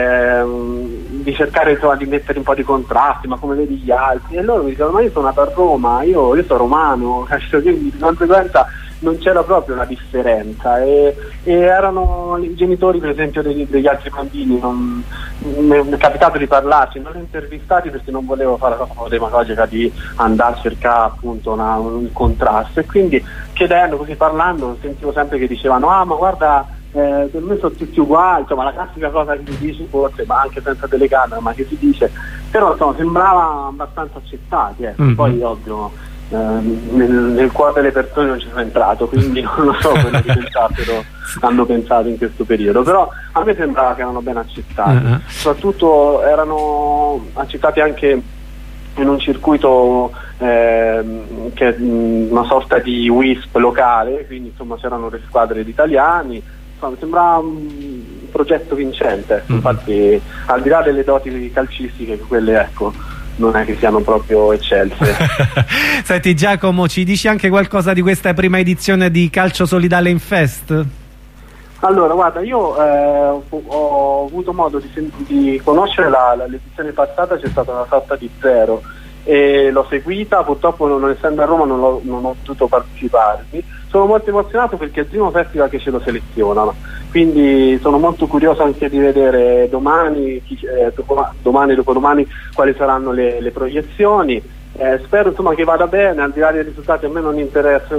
ehm, di cercare insomma di mettere un po' di contrasti, ma come vedi gli altri, e loro mi dicono: ma io sono nato a Roma, io, io sono romano, quindi di conseguenza non c'era proprio una differenza, e, e erano i genitori per esempio degli, degli altri bambini, non, mi è capitato di parlarci, non li ho intervistati perché non volevo fare la cosa demagogica di andare a cercare appunto una, un contrasto, e quindi chiedendo, così parlando, sentivo sempre che dicevano: ah, ma guarda, eh, per me sono tutti uguali, insomma la classica cosa che si dice forse, ma anche senza telecamera, ma che si dice, però insomma sembrava abbastanza accettati, eh. Mm-hmm. Poi ovvio eh, nel, nel cuore delle persone non ci sono entrato, quindi non lo so quello che pensassero, hanno pensato in questo periodo, però a me sembrava che erano ben accettati, uh-huh. Soprattutto erano accettati anche in un circuito eh, che è una sorta di W I S P locale, quindi insomma c'erano le squadre di italiani, insomma sembrava un progetto vincente, uh-huh. Infatti al di là delle doti calcistiche, quelle ecco non è che siano proprio eccelse. Senti Giacomo, ci dici anche qualcosa di questa prima edizione di Calcio Solidale Infest? Allora guarda, io eh, ho avuto modo di, di conoscere la, la, l'edizione passata, c'è stata una sorta di zero e l'ho seguita, purtroppo non essendo a Roma non ho, non ho potuto parteciparvi. Sono molto emozionato perché è il primo festival che ce lo selezionano, quindi sono molto curioso anche di vedere domani, eh, domani e dopodomani quali saranno le, le proiezioni. Eh, spero insomma che vada bene, al di là dei risultati a me non interessa,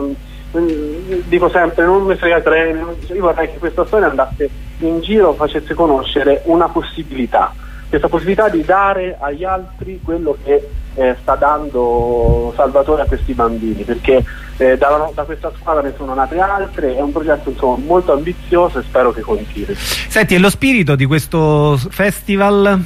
dico sempre non mi frega tre, io vorrei che questa storia andasse in giro, facesse conoscere una possibilità, questa possibilità di dare agli altri quello che eh, sta dando Salvatore a questi bambini, perché eh, da, da questa squadra ne sono nate altre, è un progetto insomma molto ambizioso e spero che continui. Senti, e lo spirito di questo festival?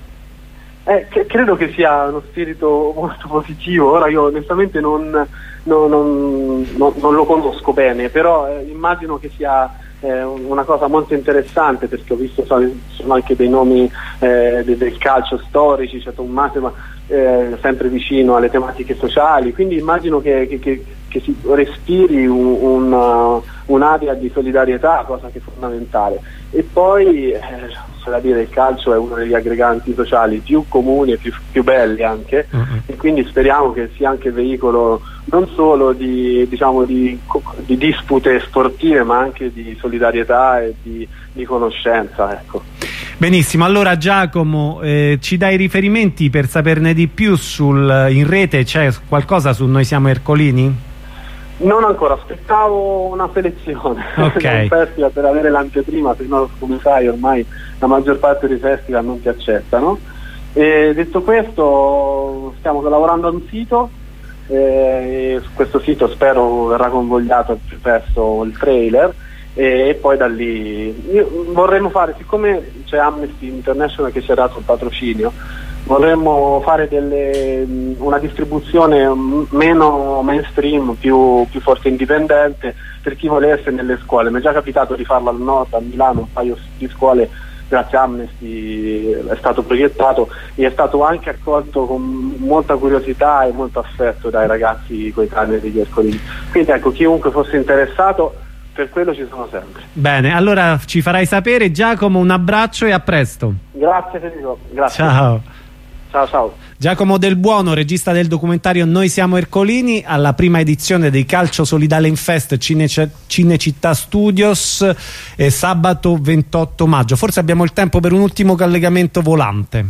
Eh, che, credo che sia uno spirito molto positivo. Ora io onestamente non, non, non, non, non lo conosco bene, però eh, immagino che sia eh, una cosa molto interessante, perché ho visto sono, sono anche dei nomi eh, del, del calcio storici, c'è Tommaso, ma eh, sempre vicino alle tematiche sociali, quindi immagino che, che, che che si respiri un, un, un'area di solidarietà, cosa che è fondamentale. E poi eh, c'è da dire, il calcio è uno degli aggreganti sociali più comuni e più, più belli anche, uh-huh. e quindi speriamo che sia anche veicolo non solo di, diciamo, di, di dispute sportive, ma anche di solidarietà e di, di conoscenza, ecco. Benissimo, allora Giacomo, eh, ci dai riferimenti per saperne di più sul, in rete? C'è qualcosa su Noi Siamo Ercolini? Non ancora, aspettavo una selezione, okay. un festival per avere l'anteprima, se no, come sai, ormai la maggior parte dei festival non ti accettano. E detto questo, stiamo lavorando a un sito, e su questo sito spero verrà convogliato al più presto il trailer, e, e poi da lì io vorremmo fare, siccome c'è Amnesty International che ci ha dato il patrocinio, vorremmo fare delle, una distribuzione meno mainstream, più, più forse indipendente, per chi volesse nelle scuole. Mi è già capitato di farlo al nord, a Milano, un paio di scuole, grazie a Amnesty è stato proiettato e è stato anche accolto con molta curiosità e molto affetto dai ragazzi coetanei degli Ercolini. Quindi ecco, chiunque fosse interessato, per quello ci sono sempre. Bene, allora ci farai sapere. Giacomo, un abbraccio e a presto. Grazie Federico, grazie. Ciao. Ciao, ciao. Giacomo Del Buono, regista del documentario Noi Siamo Ercolini, alla prima edizione dei Calcio Solidale in Fest Cine, Cinecittà Studios, eh, sabato ventotto maggio. Forse abbiamo il tempo per un ultimo collegamento volante.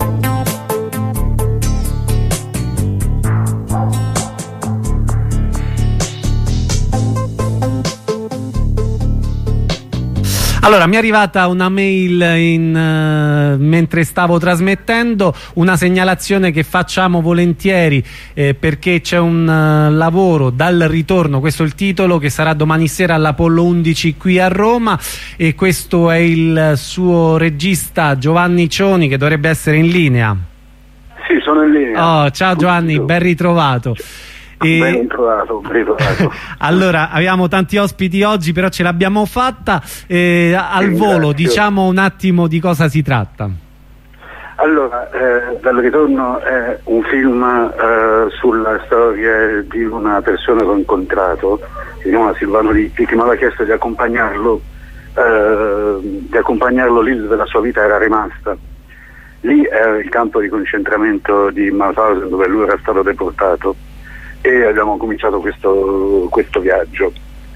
Allora, mi è arrivata una mail in, uh, mentre stavo trasmettendo, una segnalazione che facciamo volentieri, eh, perché c'è un uh, lavoro dal ritorno, questo è il titolo, che sarà domani sera all'Apollo undici qui a Roma, e questo è il suo regista Giovanni Cioni, che dovrebbe essere in linea. Sì, sono in linea. Oh, ciao Giovanni, ben ritrovato. E... ben trovato, ben trovato. Allora, abbiamo tanti ospiti oggi, però ce l'abbiamo fatta. Eh, al volo, diciamo un attimo di cosa si tratta. Allora, eh, Dal ritorno è un film eh, sulla storia di una persona che ho incontrato, si chiama Silvano Lippi, che mi aveva chiesto di accompagnarlo, eh, di accompagnarlo lì dove la sua vita era rimasta. Lì era il campo di concentramento di Mauthausen, dove lui era stato deportato, e abbiamo cominciato questo, questo viaggio.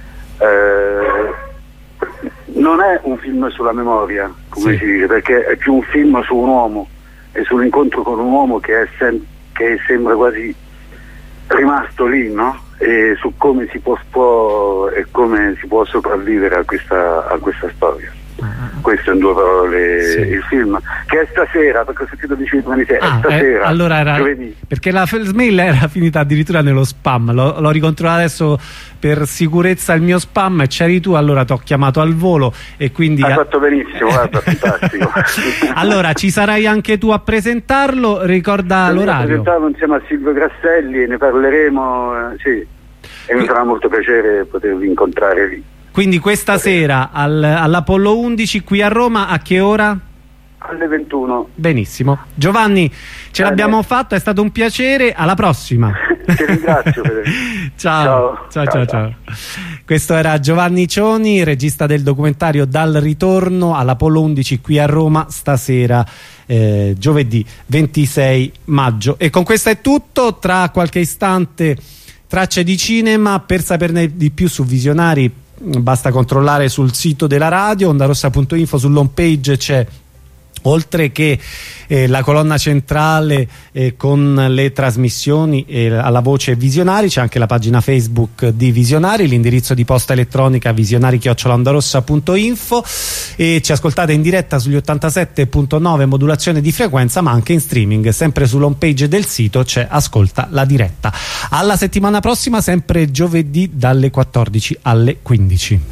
Eh, non è un film sulla memoria, come sì. si dice, perché è più un film su un uomo e sull'incontro con un uomo che, è sem- che sembra quasi rimasto lì, no? E su come si può, può e come si può sopravvivere a questa, a questa storia. Questo è in due parole, sì. il film, che è stasera, perché ho sentito dicevi domani sera, ah, è stasera, eh, allora era, perché la mail era finita addirittura nello spam, l'ho, l'ho ricontrollato adesso per sicurezza il mio spam, e c'eri tu, allora ti ho chiamato al volo, e quindi hai fatto benissimo, guarda, fantastico. Allora ci sarai anche tu a presentarlo, ricorda sì, l'orario. Presentarlo insieme a Silvio Grasselli, ne parleremo, eh, sì, e mi farà molto piacere potervi incontrare lì. Quindi questa sera al, all'Apollo undici qui a Roma, a che ora? Alle ventuno. Benissimo. Giovanni, ce Bene. l'abbiamo fatto, è stato un piacere, alla prossima. Ti ringrazio. ciao. Ciao, ciao, ciao, ciao. Questo era Giovanni Cioni, regista del documentario Dal ritorno, all'Apollo undici qui a Roma stasera, eh, giovedì ventisei maggio. E con questo è tutto, tra qualche istante tracce di cinema. Per saperne di più su Visionari basta controllare sul sito della radio, ondarossa punto info, sull'home page c'è, oltre che eh, la colonna centrale eh, con le trasmissioni eh, alla voce Visionari, c'è anche la pagina Facebook di Visionari, l'indirizzo di posta elettronica visionari chiocciola ondarossa punto info, e ci ascoltate in diretta sugli ottantasette punto nove modulazione di frequenza, ma anche in streaming, sempre sull'home page del sito c'è Ascolta la diretta. Alla settimana prossima, sempre giovedì dalle quattordici alle quindici.